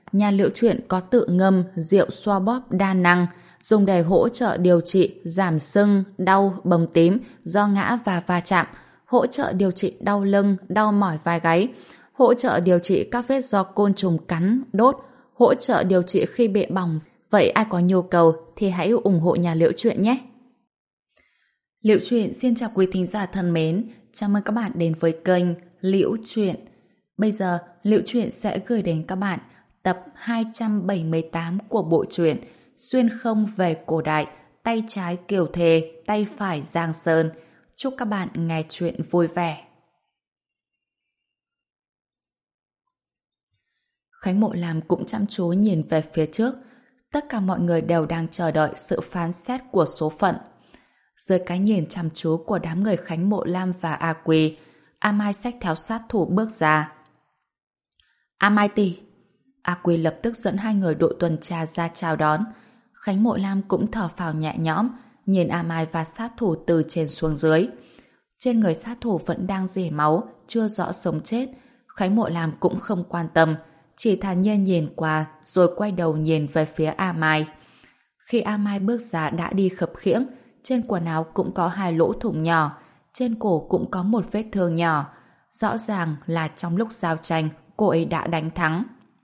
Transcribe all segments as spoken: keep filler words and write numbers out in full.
nhà Liễu Chuyện có tự ngâm rượu xoa bóp đa năng, dùng để hỗ trợ điều trị giảm sưng, đau, bầm tím do ngã và va chạm, hỗ trợ điều trị đau lưng, đau mỏi vai gáy, hỗ trợ điều trị các vết do côn trùng cắn, đốt, hỗ trợ điều trị khi bị bỏng. Vậy ai có nhu cầu thì hãy ủng hộ nhà Liễu Chuyện nhé. Liễu Chuyện xin chào quý thính giả thân mến, chào mừng các bạn đến với kênh Liễu Chuyện. Bây giờ, Liễu Chuyện sẽ gửi đến các bạn tập hai trăm bảy mươi tám của bộ truyện Xuyên không về cổ đại, tay trái Kiều Thề, tay phải Giang Sơn. Chúc các bạn nghe chuyện vui vẻ. Khánh Mộ Lam cũng chăm chú nhìn về phía trước. Tất cả mọi người đều đang chờ đợi sự phán xét của số phận. Dưới cái nhìn chăm chú của đám người Khánh Mộ Lam và A Quỳ, A Mai xách theo sát thủ bước ra. A Mai tỷ. A Quỳ lập tức dẫn hai người đội tuần tra ra chào đón. Khánh Mộ Lam cũng thở phào nhẹ nhõm, nhìn A Mai và sát thủ từ trên xuống dưới. Trên người sát thủ vẫn đang rỉ máu, chưa rõ sống chết. Khánh Mộ Lam cũng không quan tâm, chỉ thản nhiên nhìn qua rồi quay đầu nhìn về phía A Mai. Khi A Mai bước ra đã đi khập khiễng, trên quần áo cũng có hai lỗ thủng nhỏ, trên cổ cũng có một vết thương nhỏ. Rõ ràng là trong lúc giao tranh, cô ấy đã đánh thắng.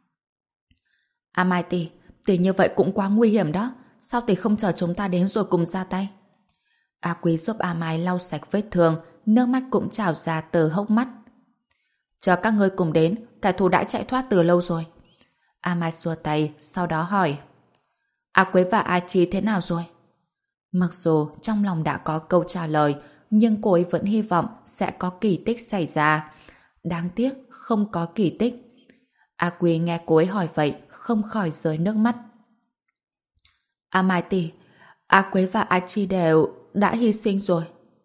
A Mai tỷ, tỷ như vậy cũng quá nguy hiểm đó. Sao tỷ không chờ chúng ta đến rồi cùng ra tay? A Quý giúp A Mai lau sạch vết thương, nước mắt cũng trào ra từ hốc mắt. Chờ các ngươi cùng đến, kẻ thù đã chạy thoát từ lâu rồi. A Mai xua tay, sau đó hỏi. A Quế và A Chi thế nào rồi? Mặc dù trong lòng đã có câu trả lời, nhưng cô ấy vẫn hy vọng sẽ có kỳ tích xảy ra. Đáng tiếc không có kỳ tích. A Quý nghe cô ấy hỏi vậy, không khỏi rơi nước mắt. A Mai tỷ, A Quế và A Chi đều đã hy sinh rồi.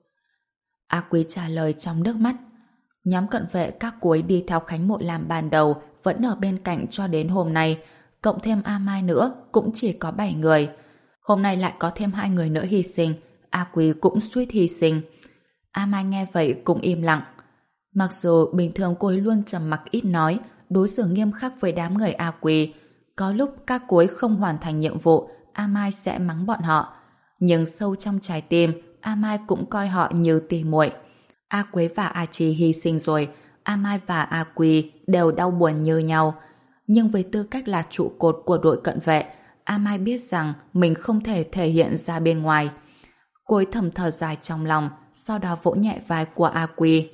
A Quý trả lời trong nước mắt. Nhóm cận vệ các cô ấy đi theo Khánh Mộ Lam ban đầu vẫn ở bên cạnh cho đến hôm nay, cộng thêm A Mai nữa cũng chỉ có bảy người. Hôm nay lại có thêm hai người nữa hy sinh, A Quý cũng suýt hy sinh. A Mai nghe vậy cũng im lặng. Mặc dù bình thường cô ấy luôn trầm mặc ít nói, đối xử nghiêm khắc với đám người A Quý, có lúc các cô ấy không hoàn thành nhiệm vụ, A Mai sẽ mắng bọn họ. Nhưng sâu trong trái tim, A Mai cũng coi họ như tỉ muội. A Quế và A Chi hy sinh rồi, A Mai và A Quý đều đau buồn như nhau. Nhưng với tư cách là trụ cột của đội cận vệ, A Mai biết rằng mình không thể thể hiện ra bên ngoài. Cô ấy thầm thở dài trong lòng, sau đó vỗ nhẹ vai của A Quý.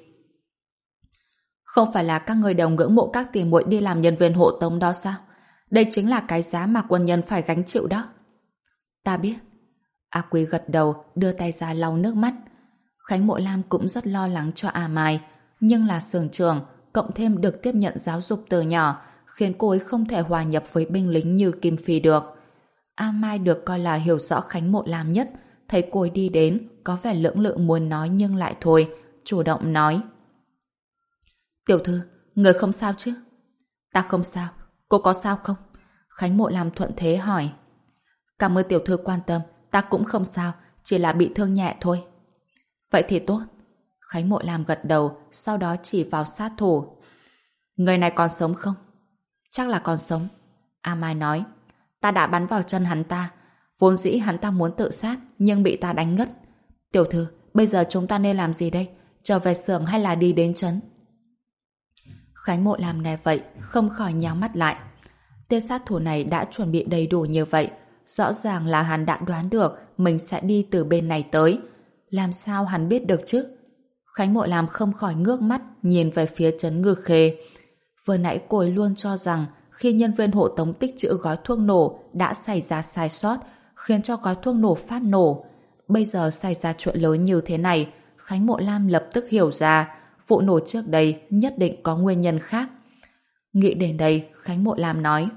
Không phải là các người đều ngưỡng mộ các tỷ muội đi làm nhân viên hộ tống đó sao? Đây chính là cái giá mà quân nhân phải gánh chịu đó. Ta biết. A Quý gật đầu, đưa tay ra lau nước mắt. Khánh Mộ Lam cũng rất lo lắng cho A Mai, nhưng là xưởng trưởng, cộng thêm được tiếp nhận giáo dục từ nhỏ, khiến cô ấy không thể hòa nhập với binh lính như Kim Phi được. A Mai được coi là hiểu rõ Khánh Mộ Lam nhất, thấy cô ấy đi đến, có vẻ lưỡng lự muốn nói nhưng lại thôi, chủ động nói. Tiểu thư, người không sao chứ? Ta không sao, cô có sao không? Khánh Mộ Lam thuận thế hỏi. Cảm ơn tiểu thư quan tâm, ta cũng không sao, chỉ là bị thương nhẹ thôi. Vậy thì tốt. Khánh Mộ Lam gật đầu, sau đó chỉ vào sát thủ. Người này còn sống không? Chắc là còn sống. A Mai nói. Ta đã bắn vào chân hắn ta. Vốn dĩ hắn ta muốn tự sát, nhưng bị ta đánh ngất. Tiểu thư, bây giờ chúng ta nên làm gì đây? Trở về xưởng hay là đi đến trấn? Khánh Mộ Lam nghe vậy, không khỏi nhắm mắt lại. Tên sát thủ này đã chuẩn bị đầy đủ như vậy. Rõ ràng là hắn đã đoán được mình sẽ đi từ bên này tới. Làm sao hắn biết được chứ? Khánh Mộ Lam không khỏi ngước mắt nhìn về phía trấn Ngư Khê. Vừa nãy cô ấy luôn cho rằng khi nhân viên hộ tống tích trữ gói thuốc nổ đã xảy ra sai sót, khiến cho gói thuốc nổ phát nổ. Bây giờ xảy ra chuyện lớn như thế này, Khánh Mộ Lam lập tức hiểu ra vụ nổ trước đây nhất định có nguyên nhân khác. Nghĩ đến đây, Khánh Mộ Lam nói.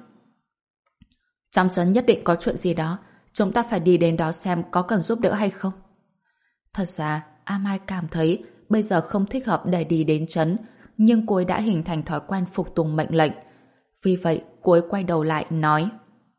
Trong trấn nhất định có chuyện gì đó, chúng ta phải đi đến đó xem có cần giúp đỡ hay không. Thật ra, A Mai cảm thấy bây giờ không thích hợp để đi đến trấn, nhưng cô ấy đã hình thành thói quen phục tùng mệnh lệnh. Vì vậy, cô ấy quay đầu lại, nói.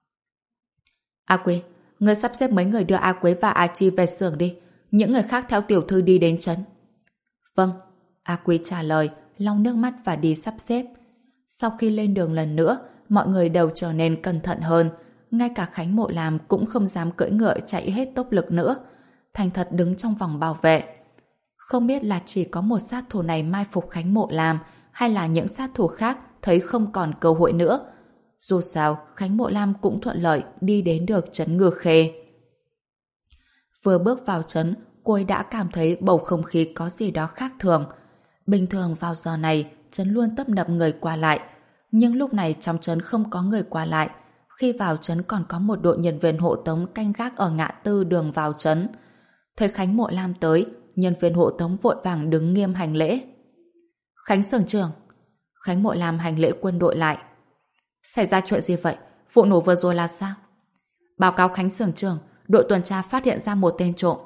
A Quế, người sắp xếp mấy người đưa A Quế và A Chi về xưởng đi, những người khác theo tiểu thư đi đến trấn. Vâng, A Quế trả lời, lau nước mắt và đi sắp xếp. Sau khi lên đường lần nữa, mọi người đều trở nên cẩn thận hơn. Ngay cả Khánh Mộ Lam cũng không dám cưỡi ngựa chạy hết tốc lực nữa. Thành thật đứng trong vòng bảo vệ. Không biết là chỉ có một sát thủ này mai phục Khánh Mộ Lam hay là những sát thủ khác thấy không còn cơ hội nữa. Dù sao, Khánh Mộ Lam cũng thuận lợi đi đến được trấn Ngư Khê. Vừa bước vào trấn, cô ấy đã cảm thấy bầu không khí có gì đó khác thường. Bình thường vào giờ này, trấn luôn tấp nập người qua lại. Nhưng lúc này trong trấn không có người qua lại. Khi vào trấn còn có một đội nhân viên hộ tống canh gác ở ngã tư đường vào trấn. Thấy Khánh Mộ Lam tới, nhân viên hộ tống vội vàng đứng nghiêm hành lễ. Khánh Sưởng Trưởng. Khánh Mộ Lam hành lễ quân đội lại. Xảy ra chuyện gì vậy? Vụ nổ vừa rồi là sao? Báo cáo Khánh Sưởng Trưởng, đội tuần tra phát hiện ra một tên trộm.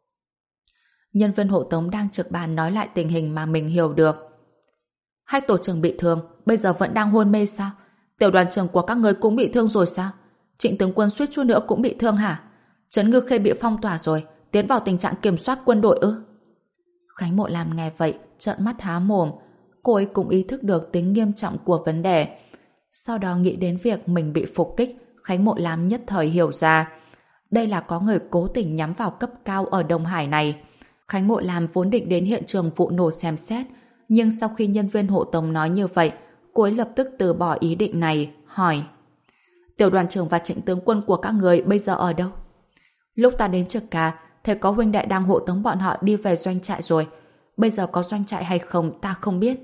Nhân viên hộ tống đang trực ban nói lại tình hình mà mình hiểu được. Hai tổ trưởng bị thương, bây giờ vẫn đang hôn mê sao? Tiểu đoàn trưởng của các người cũng bị thương rồi sao? Trịnh tướng quân suýt chút nữa cũng bị thương hả? Trấn Ngư Khê bị phong tỏa rồi, tiến vào tình trạng kiểm soát quân đội ư? Khánh Mộ Lam nghe vậy, trợn mắt há mồm. Cô ấy cũng ý thức được tính nghiêm trọng của vấn đề. Sau đó nghĩ đến việc mình bị phục kích, Khánh Mộ Lam nhất thời hiểu ra. Đây là có người cố tình nhắm vào cấp cao ở Đông Hải này. Khánh Mộ Lam vốn định đến hiện trường vụ nổ xem xét, nhưng sau khi nhân viên hộ tống nói như vậy, cô ấy lập tức từ bỏ ý định này, hỏi: Tiểu đoàn trưởng và Trịnh tướng quân của các người bây giờ ở đâu? Lúc ta đến trực ca, thấy có huynh đệ đang hộ tống bọn họ đi về doanh trại rồi. Bây giờ có doanh trại hay không ta không biết.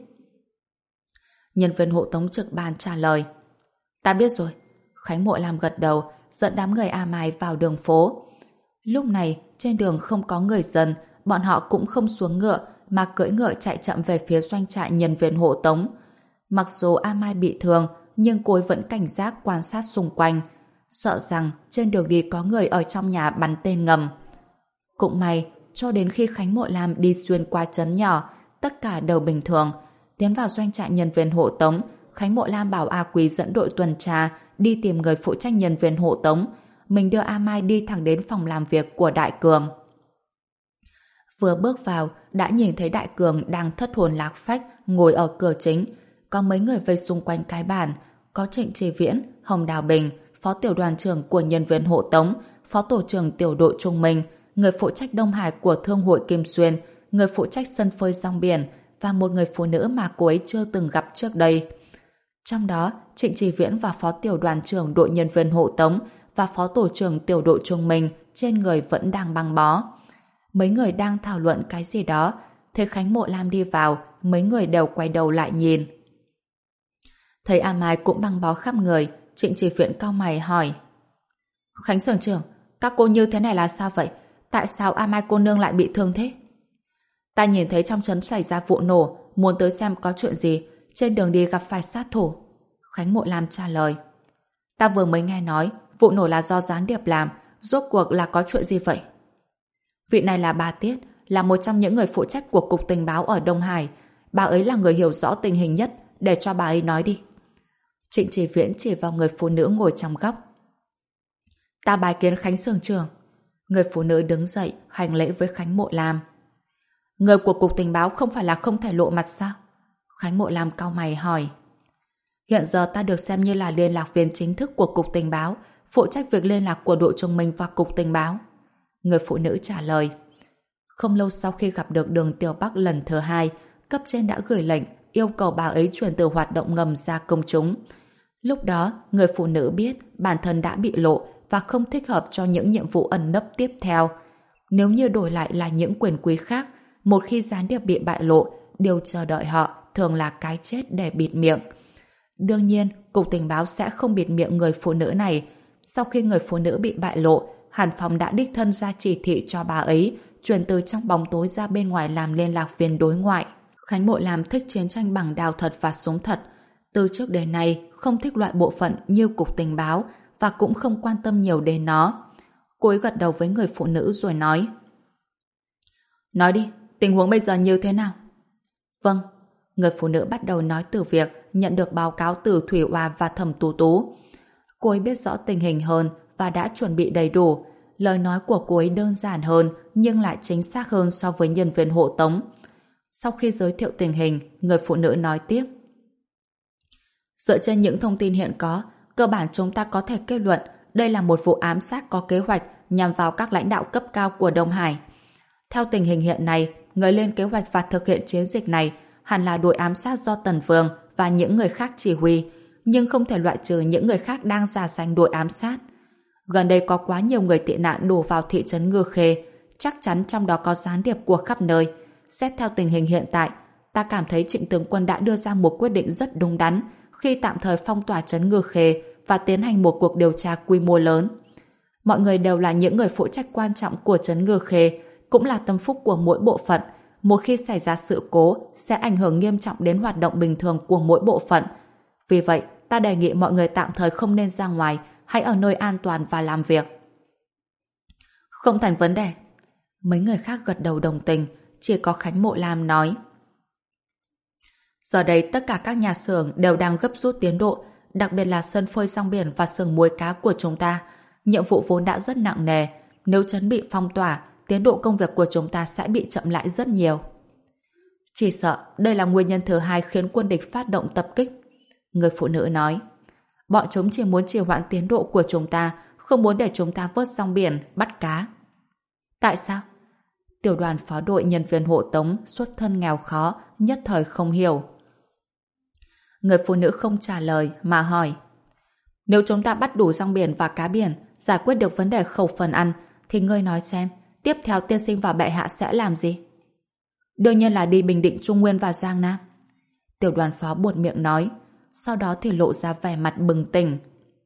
Nhân viên hộ tống trực ban trả lời: Ta biết rồi. Khánh Mộ Lam gật đầu, dẫn đám người A Mai vào đường phố. Lúc này, trên đường không có người dân, bọn họ cũng không xuống ngựa, mà cưỡi ngựa chạy chậm về phía doanh trại nhân viên hộ tống. Mặc dù A Mai bị thương, nhưng cô ấy vẫn cảnh giác quan sát xung quanh, sợ rằng trên đường đi có người ở trong nhà bắn tên ngầm. Cũng may, cho đến khi Khánh Mộ Lam đi xuyên qua trấn nhỏ, tất cả đều bình thường. Tiến vào doanh trại nhân viên hộ tống, Khánh Mộ Lam bảo A Quý dẫn đội tuần tra đi tìm người phụ trách nhân viên hộ tống. Mình đưa A Mai đi thẳng đến phòng làm việc của Đại Cường. Vừa bước vào, đã nhìn thấy Đại Cường đang thất hồn lạc phách ngồi ở cửa chính. Có mấy người vây xung quanh cái bàn, có Trịnh Trì Viễn, Hồng Đào Bình, phó tiểu đoàn trưởng của nhân viên hộ tống, phó tổ trưởng tiểu đội Trung Minh, người phụ trách Đông Hải của Thương hội Kim Xuyên, người phụ trách sân phơi rong biển và một người phụ nữ mà cô ấy chưa từng gặp trước đây. Trong đó, Trịnh Trì Viễn và phó tiểu đoàn trưởng đội nhân viên hộ tống và phó tổ trưởng tiểu đội Trung Minh trên người vẫn đang băng bó. Mấy người đang thảo luận cái gì đó, thấy Khánh Mộ Lam đi vào, mấy người đều quay đầu lại nhìn. Thấy A Mai cũng băng bó khắp người, Trịnh Trì Viễn cau mày hỏi: Khánh Sưởng Trưởng, các cô như thế này là sao vậy? Tại sao A Mai cô nương lại bị thương thế? Ta nhìn thấy trong trấn xảy ra vụ nổ, muốn tới xem có chuyện gì, trên đường đi gặp phải sát thủ. Khánh Mộ Lam trả lời: Ta vừa mới nghe nói vụ nổ là do gián điệp làm, rốt cuộc là có chuyện gì vậy? Vị này là bà Tiết, là một trong những người phụ trách của Cục Tình báo ở Đông Hải. Bà ấy là người hiểu rõ tình hình nhất, để cho bà ấy nói đi. Trịnh Trì Viễn chỉ vào người phụ nữ ngồi trong góc. Ta bái kiến Khánh Sưởng Trưởng. Người phụ nữ đứng dậy hành lễ với Khánh Mộ Lam. Người của Cục Tình báo không phải là không thể lộ mặt sao? Khánh Mộ Lam cau mày hỏi. Hiện giờ ta được xem như là liên lạc viên chính thức của Cục Tình báo, phụ trách việc liên lạc của đội Trung Minh và Cục Tình báo. Người phụ nữ trả lời. Không lâu sau khi gặp được Đường Tiểu Bắc lần thứ hai, cấp trên đã gửi lệnh yêu cầu bà ấy chuyển từ hoạt động ngầm ra công chúng. Lúc đó, người phụ nữ biết bản thân đã bị lộ và không thích hợp cho những nhiệm vụ ẩn nấp tiếp theo. Nếu như đổi lại là những quyền quý khác, một khi gián điệp bị bại lộ, điều chờ đợi họ thường là cái chết để bịt miệng. Đương nhiên, Cục Tình báo sẽ không bịt miệng người phụ nữ này. Sau khi người phụ nữ bị bại lộ, Hàn Phong đã đích thân ra chỉ thị cho bà ấy chuyển từ trong bóng tối ra bên ngoài làm liên lạc viên đối ngoại. Khánh Mộ Lam thích chiến tranh bằng đao thật và súng thật. Từ trước đến nay không thích loại bộ phận như Cục Tình báo và cũng không quan tâm nhiều đến nó. Cô ấy gật đầu với người phụ nữ rồi nói: Nói đi, tình huống bây giờ như thế nào? Vâng. Người phụ nữ bắt đầu nói từ việc nhận được báo cáo từ Thủy Oa và Thẩm Tú Tú. Cô ấy biết rõ tình hình hơn và đã chuẩn bị đầy đủ. Lời nói của cô ấy đơn giản hơn nhưng lại chính xác hơn so với nhân viên hộ tống. Sau khi giới thiệu tình hình, người phụ nữ nói tiếp. Dựa trên những thông tin hiện có, cơ bản chúng ta có thể kết luận đây là một vụ ám sát có kế hoạch nhằm vào các lãnh đạo cấp cao của Đông Hải. Theo tình hình hiện nay, người lên kế hoạch và thực hiện chiến dịch này hẳn là đội ám sát do Tần Vương và những người khác chỉ huy, nhưng không thể loại trừ những người khác đang giả danh đội ám sát. Gần đây có quá nhiều người tị nạn đổ vào thị trấn Ngư Khê, chắc chắn trong đó có gián điệp của khắp nơi. Xét theo tình hình hiện tại, ta cảm thấy Trịnh tướng quân đã đưa ra một quyết định rất đúng đắn khi tạm thời phong tỏa trấn Ngư Khê và tiến hành một cuộc điều tra quy mô lớn. Mọi người đều là những người phụ trách quan trọng của trấn Ngư Khê, cũng là tâm phúc của mỗi bộ phận. Một khi xảy ra sự cố, sẽ ảnh hưởng nghiêm trọng đến hoạt động bình thường của mỗi bộ phận. Vì vậy, ta đề nghị mọi người tạm thời không nên ra ngoài, hãy ở nơi an toàn và làm việc. Không thành vấn đề. Mấy người khác gật đầu đồng tình, chỉ có Khánh Mộ Lam nói. Giờ đây tất cả các nhà xưởng đều đang gấp rút tiến độ, đặc biệt là sân phơi rong biển và xưởng muối cá của chúng ta. Nhiệm vụ vốn đã rất nặng nề, nếu trấn bị phong tỏa, tiến độ công việc của chúng ta sẽ bị chậm lại rất nhiều. Chỉ sợ đây là nguyên nhân thứ hai khiến quân địch phát động tập kích. Người phụ nữ nói, bọn chúng chỉ muốn trì hoãn tiến độ của chúng ta, không muốn để chúng ta vớt rong biển, bắt cá. Tại sao? Tiểu đoàn phó đội nhân viên hộ tống xuất thân nghèo khó, nhất thời không hiểu. Người phụ nữ không trả lời mà hỏi, nếu chúng ta bắt đủ rong biển và cá biển, giải quyết được vấn đề khẩu phần ăn, thì ngươi nói xem, tiếp theo tiên sinh và bệ hạ sẽ làm gì? Đương nhiên là đi Bình Định, Trung Nguyên và Giang Nam. Tiểu đoàn phó buột miệng nói, sau đó thì lộ ra vẻ mặt bừng tỉnh.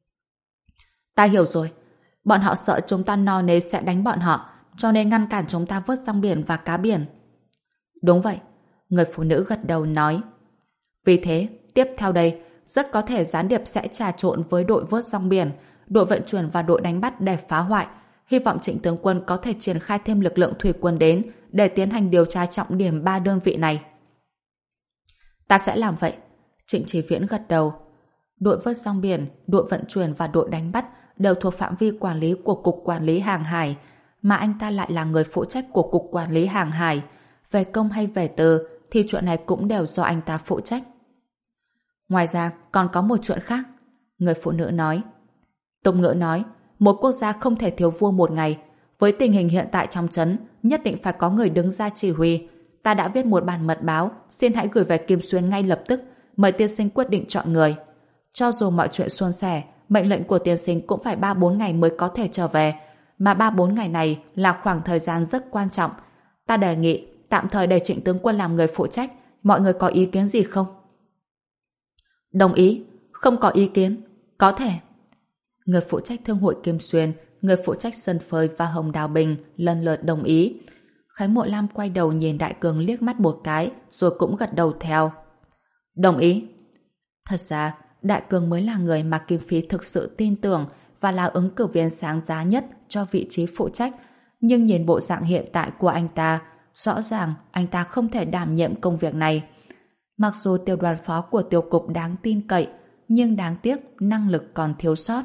Ta hiểu rồi, bọn họ sợ chúng ta no nê sẽ đánh bọn họ, cho nên ngăn cản chúng ta vớt rong biển và cá biển. Đúng vậy, người phụ nữ gật đầu nói. Vì thế, tiếp theo đây, rất có thể gián điệp sẽ trà trộn với đội vớt rong biển, đội vận chuyển và đội đánh bắt để phá hoại. Hy vọng Trịnh tướng quân có thể triển khai thêm lực lượng thủy quân đến để tiến hành điều tra trọng điểm ba đơn vị này. Ta sẽ làm vậy. Trịnh Chí Viễn gật đầu. Đội vớt rong biển, đội vận chuyển và đội đánh bắt đều thuộc phạm vi quản lý của Cục Quản lý Hàng hải, mà anh ta lại là người phụ trách của Cục Quản lý Hàng hải. Về công hay về tư thì chuyện này cũng đều do anh ta phụ trách. Ngoài ra còn có một chuyện khác. Người phụ nữ nói. Tùng Ngữ nói, một quốc gia không thể thiếu vua một ngày. Với tình hình hiện tại trong trấn, nhất định phải có người đứng ra chỉ huy. Ta đã viết một bản mật báo, xin hãy gửi về Kim Xuyên ngay lập tức, mời tiên sinh quyết định chọn người. Cho dù mọi chuyện suôn sẻ, mệnh lệnh của tiên sinh cũng phải ba bốn ngày mới có thể trở về, mà ba bốn ngày này là khoảng thời gian rất quan trọng. Ta đề nghị tạm thời để Trịnh tướng quân làm người phụ trách, mọi người có ý kiến gì không? Đồng ý, không có ý kiến, có thể. Người phụ trách thương hội Kim Xuyên, người phụ trách sân phơi và Hồng Đào Bình lần lượt đồng ý. Khánh Mộ Lam quay đầu nhìn Đại Cường liếc mắt một cái, rồi cũng gật đầu theo. Đồng ý. Thật ra, Đại Cường mới là người mà Kim Phi thực sự tin tưởng và là ứng cử viên sáng giá nhất cho vị trí phụ trách, nhưng nhìn bộ dạng hiện tại của anh ta, rõ ràng anh ta không thể đảm nhiệm công việc này. Mặc dù tiểu đoàn phó của tiểu cục đáng tin cậy, nhưng đáng tiếc năng lực còn thiếu sót.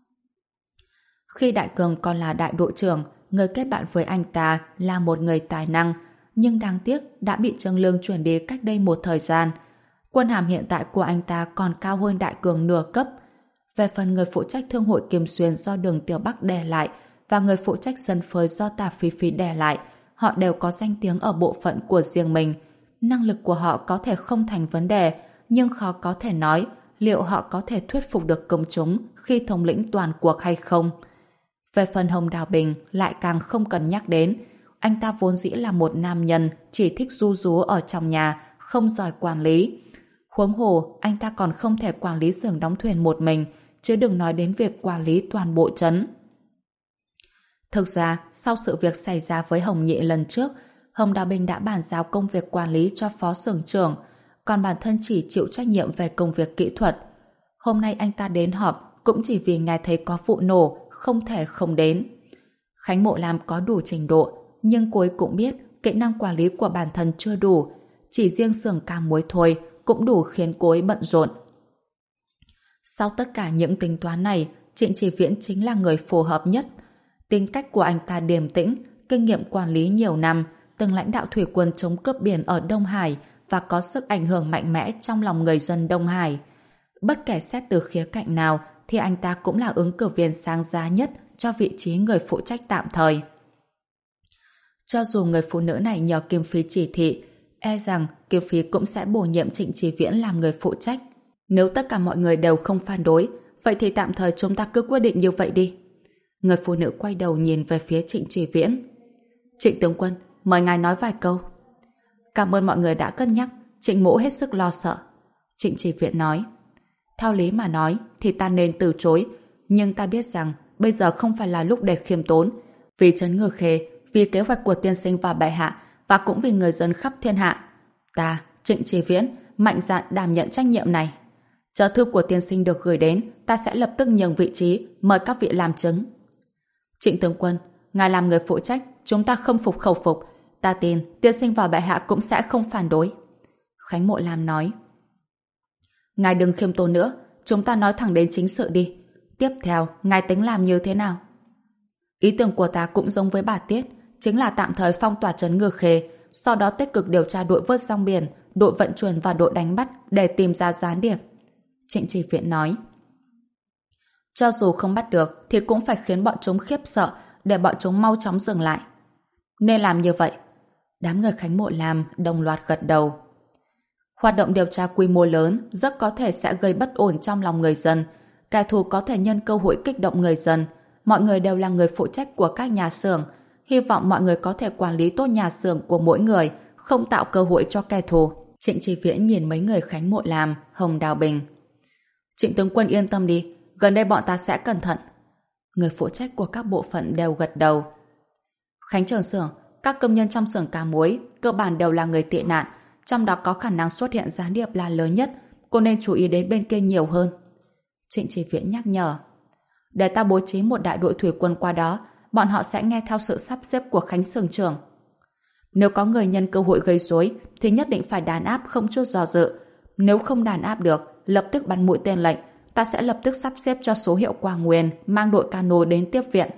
Khi Đại Cường còn là đại đội trưởng, người kết bạn với anh ta là một người tài năng, nhưng đáng tiếc đã bị Trương Lương chuyển đi cách đây một thời gian. Quân hàm hiện tại của anh ta còn cao hơn Đại Cường nửa cấp. Về phần người phụ trách thương hội Kim Xuyên do Đường Tiểu Bắc đè lại và người phụ trách sân phơi do Tả Phi Phi đè lại, họ đều có danh tiếng ở bộ phận của riêng mình. Năng lực của họ có thể không thành vấn đề, nhưng khó có thể nói liệu họ có thể thuyết phục được công chúng khi thống lĩnh toàn cuộc hay không. Về phần Hồng Đào Bình lại càng không cần nhắc đến. Anh ta vốn dĩ là một nam nhân chỉ thích ru rú ở trong nhà, không giỏi quản lý. Huống hồ, anh ta còn không thể quản lý xưởng đóng thuyền một mình, chứ đừng nói đến việc quản lý toàn bộ trấn. Thực ra, sau sự việc xảy ra với Hồng Nhị lần trước, Hồng Đào Bình đã bàn giao công việc quản lý cho phó xưởng trưởng, còn bản thân chỉ chịu trách nhiệm về công việc kỹ thuật. Hôm nay anh ta đến họp cũng chỉ vì nghe thấy có vụ nổ, không thể không đến. Khánh Mộ Lam có đủ trình độ, nhưng cô ấy cũng biết kỹ năng quản lý của bản thân chưa đủ. Chỉ riêng xưởng cam muối thôi cũng đủ khiến cô ấy bận rộn. Sau tất cả những tính toán này, Trịnh Chỉ Viễn chính là người phù hợp nhất. Tính cách của anh ta điềm tĩnh, kinh nghiệm quản lý nhiều năm, từng lãnh đạo thủy quân chống cướp biển ở Đông Hải và có sức ảnh hưởng mạnh mẽ trong lòng người dân Đông Hải. Bất kể xét từ khía cạnh nào thì anh ta cũng là ứng cử viên sáng giá nhất cho vị trí người phụ trách tạm thời. Cho dù người phụ nữ này nhờ Kim Phi chỉ thị, e rằng Kim Phi cũng sẽ bổ nhiệm Trịnh Chí Viễn làm người phụ trách. Nếu tất cả mọi người đều không phản đối, vậy thì tạm thời chúng ta cứ quyết định như vậy đi. Người phụ nữ quay đầu nhìn về phía Trịnh Chí Viễn. Trịnh tướng quân, mời ngài nói vài câu. Cảm ơn mọi người đã cân nhắc, Trịnh mỗ hết sức lo sợ. Trịnh Chí Viễn nói. Theo lý mà nói thì ta nên từ chối, nhưng ta biết rằng bây giờ không phải là lúc để khiêm tốn. Vì trấn Ngư Khê, vì kế hoạch của tiên sinh và bệ hạ, và cũng vì người dân khắp thiên hạ, ta, Trịnh Chí Viễn, mạnh dạn đảm nhận trách nhiệm này. Chờ thư của tiên sinh được gửi đến, ta sẽ lập tức nhường vị trí, mời các vị làm chứng. Trịnh tướng quân, ngài làm người phụ trách, chúng ta không phục khẩu phục. Ta tin tiên sinh và bệ hạ cũng sẽ không phản đối. Khánh Mộ Lam nói. Ngài đừng khiêm tốn nữa, chúng ta nói thẳng đến chính sự đi. Tiếp theo, ngài tính làm như thế nào? Ý tưởng của ta cũng giống với bà Tiết, chính là tạm thời phong tỏa trấn Ngư Khê, sau đó tích cực điều tra đội vớt rong biển, đội vận chuyển và đội đánh bắt để tìm ra gián điệp. Trịnh Chí Viễn nói. Cho dù không bắt được thì cũng phải khiến bọn chúng khiếp sợ để bọn chúng mau chóng dừng lại. Nên làm như vậy. Đám người Khánh Mộ Lam đồng loạt gật đầu. Hoạt động điều tra quy mô lớn rất có thể sẽ gây bất ổn trong lòng người dân. Kẻ thù có thể nhân cơ hội kích động người dân. Mọi người đều là người phụ trách của các nhà xưởng. Hy vọng mọi người có thể quản lý tốt nhà xưởng của mỗi người, không tạo cơ hội cho kẻ thù. Trịnh Chí Viễn nhìn mấy người Khánh Mộ Lam, Hồng Đào Bình. Trịnh tướng quân yên tâm đi, gần đây bọn ta sẽ cẩn thận. Người phụ trách của các bộ phận đều gật đầu. Khánh trưởng xưởng, các công nhân trong xưởng cá muối cơ bản đều là người tị nạn, trong đó có khả năng xuất hiện gián điệp là lớn nhất, cô nên chú ý đến bên kia nhiều hơn. Trịnh Chí Viễn nhắc nhở. Để ta bố trí một đại đội thủy quân qua đó, bọn họ sẽ nghe theo sự sắp xếp của Khánh xưởng trưởng. Nếu có người nhân cơ hội gây rối thì nhất định phải đàn áp không chút do dự. Nếu không đàn áp được, lập tức bắn mũi tên lệnh, ta sẽ lập tức sắp xếp cho số hiệu Quang Nguyên mang đội cano đến tiếp viện.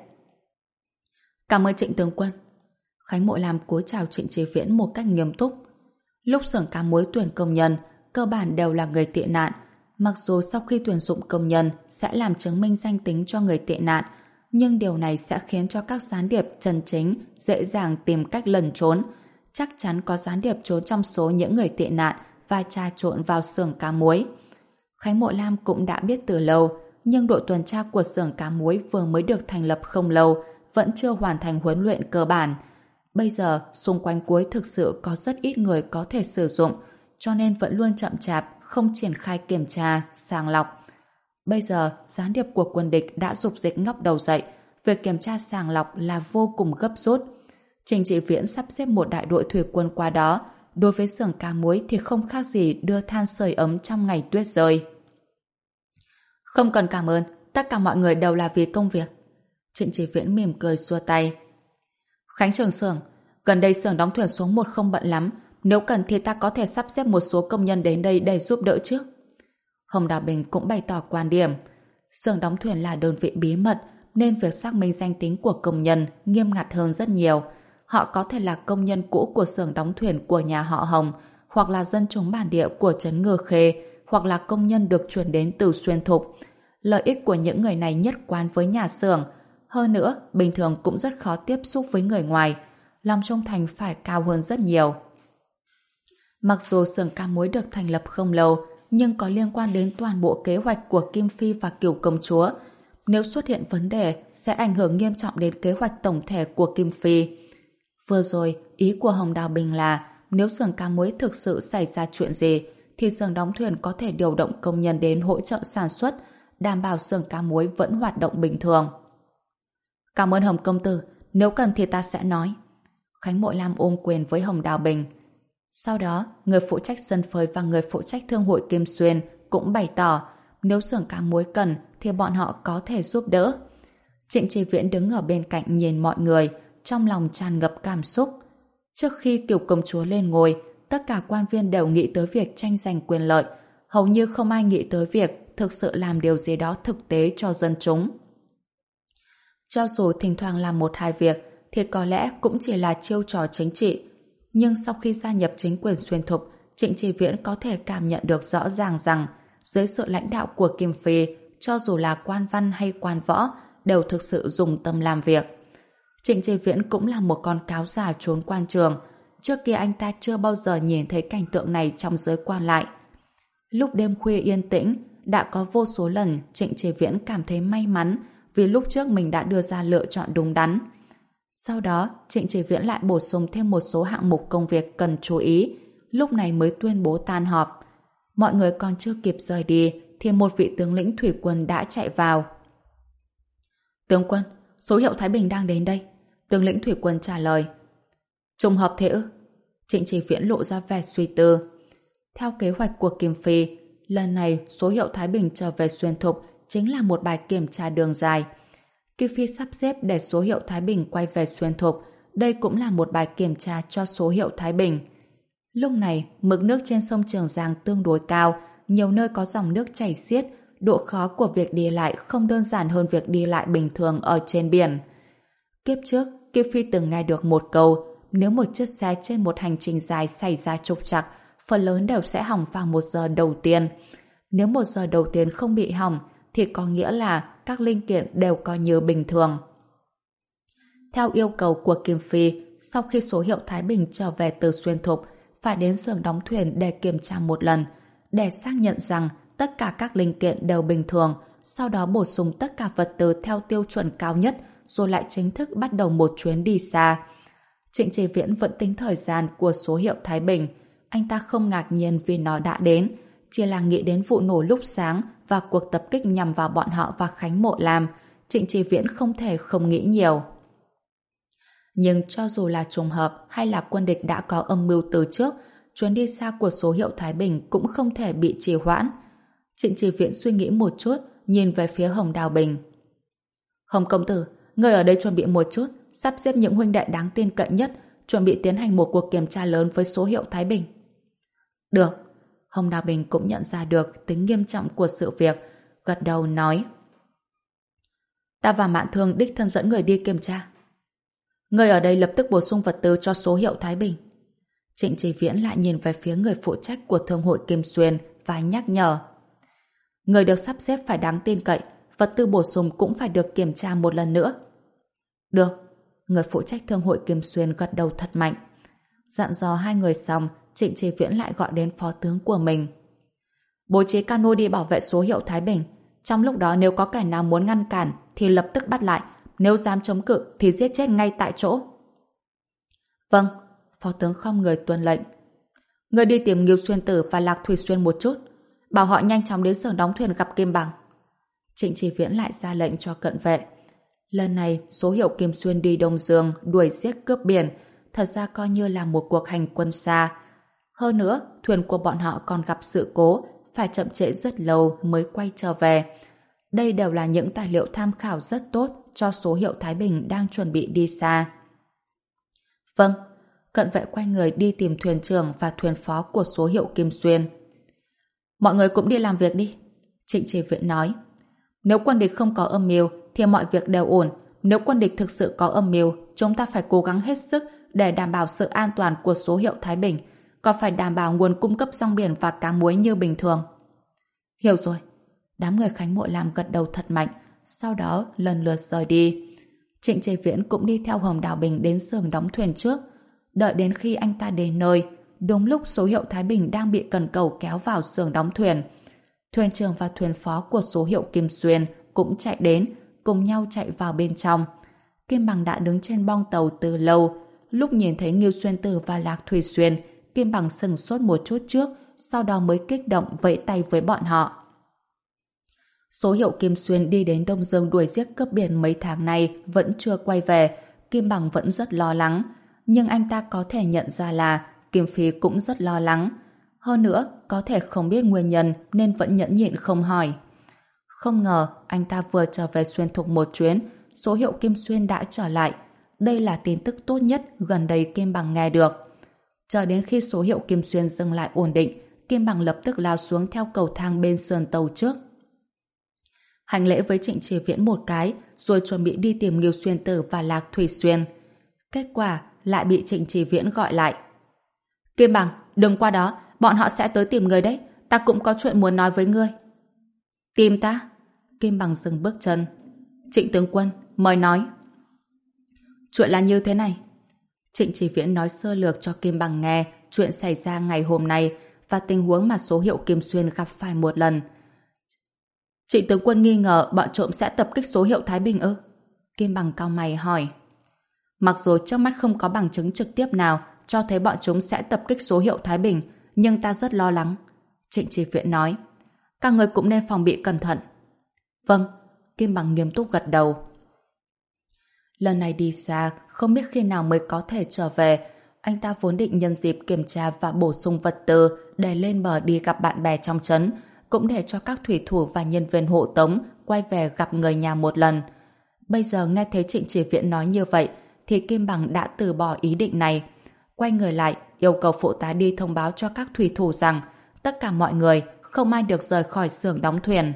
Cảm ơn Trịnh tướng quân. Khánh Mộ Lam cúi chào Trịnh Chí Viễn một cách nghiêm túc. Lúc xưởng cá muối tuyển công nhân, cơ bản đều là người tị nạn. Mặc dù sau khi tuyển dụng công nhân sẽ làm chứng minh danh tính cho người tị nạn, nhưng điều này sẽ khiến cho các gián điệp chân chính dễ dàng tìm cách lẩn trốn. Chắc chắn có gián điệp trốn trong số những người tị nạn và trà trộn vào xưởng cá muối. Khánh Mộ Lam cũng đã biết từ lâu, nhưng đội tuần tra của xưởng cá muối vừa mới được thành lập không lâu, vẫn chưa hoàn thành huấn luyện cơ bản. Bây giờ, xung quanh cuối thực sự có rất ít người có thể sử dụng, cho nên vẫn luôn chậm chạp, không triển khai kiểm tra, sàng lọc. Bây giờ, gián điệp của quân địch đã dục dịch ngóc đầu dậy, việc kiểm tra sàng lọc là vô cùng gấp rút. Trịnh Chí Viễn sắp xếp một đại đội thủy quân qua đó, đối với xưởng cá muối thì không khác gì đưa than sưởi ấm trong ngày tuyết rơi. Không cần cảm ơn, tất cả mọi người đều là vì công việc. Trịnh Chí Viễn mỉm cười xua tay. Khánh trưởng xưởng, gần đây xưởng đóng thuyền số một không bận lắm, nếu cần thì ta có thể sắp xếp một số công nhân đến đây để giúp đỡ trước. Hồng Đào Bình cũng bày tỏ quan điểm. Xưởng đóng thuyền là đơn vị bí mật, nên việc xác minh danh tính của công nhân nghiêm ngặt hơn rất nhiều. Họ có thể là công nhân cũ của xưởng đóng thuyền của nhà họ Hồng, hoặc là dân chúng bản địa của trấn Ngư Khê, hoặc là công nhân được chuyển đến từ Xuyên Thục. Lợi ích của những người này nhất quán với nhà xưởng. Hơn nữa, bình thường cũng rất khó tiếp xúc với người ngoài. Lòng trung thành phải cao hơn rất nhiều. Mặc dù xưởng cá muối được thành lập không lâu, nhưng có liên quan đến toàn bộ kế hoạch của Kim Phi và Cửu Công Chúa. Nếu xuất hiện vấn đề, sẽ ảnh hưởng nghiêm trọng đến kế hoạch tổng thể của Kim Phi. Vừa rồi, ý của Hồng Đào Bình là nếu xưởng cá muối thực sự xảy ra chuyện gì, thì xưởng đóng thuyền có thể điều động công nhân đến hỗ trợ sản xuất, đảm bảo xưởng cá muối vẫn hoạt động bình thường. Cảm ơn Hồng công tử, nếu cần thì ta sẽ nói. Khánh Mộ Lam ôm quyền với Hồng Đào Bình. Sau đó, người phụ trách sân phơi và người phụ trách thương hội Kim Xuyên cũng bày tỏ nếu xưởng cá muối cần thì bọn họ có thể giúp đỡ. Trịnh Chí Viễn đứng ở bên cạnh nhìn mọi người, trong lòng tràn ngập cảm xúc. Trước khi Cửu Công Chúa lên ngôi, tất cả quan viên đều nghĩ tới việc tranh giành quyền lợi, hầu như không ai nghĩ tới việc thực sự làm điều gì đó thực tế cho dân chúng. Cho dù thỉnh thoảng làm một hai việc thì có lẽ cũng chỉ là chiêu trò chính trị. Nhưng sau khi gia nhập chính quyền Xuyên Thục, Trịnh Chí Viễn có thể cảm nhận được rõ ràng rằng dưới sự lãnh đạo của Kim Phi, cho dù là quan văn hay quan võ, đều thực sự dùng tâm làm việc. Trịnh Chi Viễn cũng là một con cáo già trốn quan trường. Trước kia anh ta chưa bao giờ nhìn thấy cảnh tượng này trong giới quan lại. Lúc đêm khuya yên tĩnh, đã có vô số lần Trịnh Chi Viễn cảm thấy may mắn vì lúc trước mình đã đưa ra lựa chọn đúng đắn. Sau đó, Trịnh Chi Viễn lại bổ sung thêm một số hạng mục công việc cần chú ý, lúc này mới tuyên bố tan họp. Mọi người còn chưa kịp rời đi, thì một vị tướng lĩnh thủy quân đã chạy vào. Tướng quân, số hiệu Thái Bình đang đến đây. Tướng lĩnh thủy quân trả lời. Trùng hợp thế ư? Trịnh Chi Viễn lộ ra vẻ suy tư. Theo kế hoạch của Kim Phi, lần này số hiệu Thái Bình trở về Xuyên Thục chính là một bài kiểm tra đường dài. Kim Phi sắp xếp để số hiệu Thái Bình quay về Xuyên Thục, đây cũng là một bài kiểm tra cho số hiệu Thái Bình. Lúc này, mực nước trên sông Trường Giang tương đối cao, nhiều nơi có dòng nước chảy xiết, độ khó của việc đi lại không đơn giản hơn việc đi lại bình thường ở trên biển. Kiếp trước, Kim Phi từng nghe được một câu, nếu một chiếc xe trên một hành trình dài xảy ra trục trặc, phần lớn đều sẽ hỏng vào một giờ đầu tiên. Nếu một giờ đầu tiên không bị hỏng, thì có nghĩa là các linh kiện đều coi như bình thường. Theo yêu cầu của Kim Phi, sau khi số hiệu Thái Bình trở về từ Xuyên Thục, phải đến xưởng đóng thuyền để kiểm tra một lần, để xác nhận rằng tất cả các linh kiện đều bình thường, sau đó bổ sung tất cả vật tư theo tiêu chuẩn cao nhất, rồi lại chính thức bắt đầu một chuyến đi xa. Trịnh Chi Viễn vẫn tính thời gian của số hiệu Thái Bình. Anh ta không ngạc nhiên vì nó đã đến, chỉ là nghĩ đến vụ nổ lúc sáng và cuộc tập kích nhằm vào bọn họ và Khánh Mộ Lam. Trịnh Chi Viễn không thể không nghĩ nhiều. Nhưng cho dù là trùng hợp hay là quân địch đã có âm mưu từ trước, chuyến đi xa của số hiệu Thái Bình cũng không thể bị trì hoãn. Trịnh Chi Viễn suy nghĩ một chút, nhìn về phía Hồng Đào Bình. Hồng công tử, người ở đây chuẩn bị một chút, sắp xếp những huynh đệ đáng tin cậy nhất, chuẩn bị tiến hành một cuộc kiểm tra lớn với số hiệu Thái Bình. Được. Hồng Đào Bình cũng nhận ra được tính nghiêm trọng của sự việc, gật đầu nói. Ta và Mạn Thương đích thân dẫn người đi kiểm tra. Người ở đây lập tức bổ sung vật tư cho số hiệu Thái Bình. Trịnh Chi Viễn lại nhìn về phía người phụ trách của Thương hội Kim Xuyên và nhắc nhở. Người được sắp xếp phải đáng tin cậy, vật tư bổ sung cũng phải được kiểm tra một lần nữa. Được. Người phụ trách Thương hội Kim Xuyên gật đầu thật mạnh. Dặn dò hai người xong, Trịnh Chi Viễn lại gọi đến phó tướng của mình. Bố trí cano đi bảo vệ số hiệu Thái Bình. Trong lúc đó nếu có kẻ nào muốn ngăn cản thì lập tức bắt lại. Nếu dám chống cự thì giết chết ngay tại chỗ. Vâng, phó tướng không người tuân lệnh. Người đi tìm Ngưu Xuyên Tử và Lạc Thủy Xuyên một chút. Bảo họ nhanh chóng đến xưởng đóng thuyền gặp Kim Bằng. Trịnh Chi Viễn lại ra lệnh cho cận vệ. Lần này số hiệu Kim Xuyên đi Đông Dương đuổi giết cướp biển, thật ra coi như là một cuộc hành quân xa. Hơn nữa, thuyền của bọn họ còn gặp sự cố, phải chậm trễ rất lâu mới quay trở về. Đây đều là những tài liệu tham khảo rất tốt cho số hiệu Thái Bình đang chuẩn bị đi xa. Vâng, cận vệ quay người đi tìm thuyền trưởng và thuyền phó của số hiệu Kim Xuyên. Mọi người cũng đi làm việc đi. Trịnh Chi Viễn nói. Nếu quân địch không có âm mưu thì mọi việc đều ổn. Nếu quân địch thực sự có âm mưu, chúng ta phải cố gắng hết sức để đảm bảo sự an toàn của số hiệu Thái Bình, còn phải đảm bảo nguồn cung cấp rong biển và cá muối như bình thường. Hiểu rồi. Đám người Khánh Mộ Lam gật đầu thật mạnh, sau đó lần lượt rời đi. Trịnh Chi Viễn cũng đi theo Hồng Đào Bình đến xưởng đóng thuyền trước. Đợi đến khi anh ta đến nơi, đúng lúc số hiệu Thái Bình đang bị cần cầu kéo vào xưởng đóng thuyền. Thuyền trưởng và thuyền phó của số hiệu Kim Xuyên cũng chạy đến, cùng nhau chạy vào bên trong. Kim Bằng đã đứng trên bong tàu từ lâu. Lúc nhìn thấy Ngưu Xuyên Tử và Lạc Thủy Xuyên, Kim Bằng sừng sốt một chút trước, sau đó mới kích động vẫy tay với bọn họ. Số hiệu Kim Xuyên đi đến Đông Dương đuổi giết cướp biển mấy tháng nay vẫn chưa quay về. Kim Bằng vẫn rất lo lắng, nhưng anh ta có thể nhận ra là Kim Phi cũng rất lo lắng. Hơn nữa, có thể không biết nguyên nhân nên vẫn nhẫn nhịn không hỏi. Không ngờ, anh ta vừa trở về Xuyên Thục một chuyến, số hiệu Kim Xuyên đã trở lại. Đây là tin tức tốt nhất gần đây Kim Bằng nghe được. Chờ đến khi số hiệu Kim Xuyên dừng lại ổn định, Kim Bằng lập tức lao xuống theo cầu thang bên sườn tàu trước. Hành lễ với Trịnh Chi Viễn một cái, rồi chuẩn bị đi tìm Ngưu Xuyên Tử và Lạc Thủy Xuyên. Kết quả lại bị Trịnh Chi Viễn gọi lại. Kim Bằng, đừng qua đó, bọn họ sẽ tới tìm người đấy. ta cũng có chuyện muốn nói với ngươi. Tìm ta? Kim Bằng dừng bước chân. Trịnh tướng quân, mời nói. Chuyện là như thế này. Trịnh Chỉ Viễn nói sơ lược cho Kim Bằng nghe chuyện xảy ra ngày hôm nay và tình huống mà số hiệu Kim Xuyên gặp phải một lần. Trịnh tướng quân nghi ngờ bọn trộm sẽ tập kích số hiệu Thái Bình ư? Kim Bằng cau mày hỏi. Mặc dù trước mắt không có bằng chứng trực tiếp nào cho thấy bọn chúng sẽ tập kích số hiệu Thái Bình, nhưng ta rất lo lắng. Trịnh Chỉ Viễn nói. Các người cũng nên phòng bị cẩn thận. Vâng, Kim Bằng nghiêm túc gật đầu. Lần này đi xa, không biết khi nào mới có thể trở về. Anh ta vốn định nhân dịp kiểm tra và bổ sung vật tư để lên bờ đi gặp bạn bè trong trấn, cũng để cho các thủy thủ và nhân viên hộ tống quay về gặp người nhà một lần. Bây giờ nghe thấy Trịnh Chỉ Viễn nói như vậy, thì Kim Bằng đã từ bỏ ý định này. Quay người lại, yêu cầu phụ tá đi thông báo cho các thủy thủ rằng tất cả mọi người không ai được rời khỏi xưởng đóng thuyền.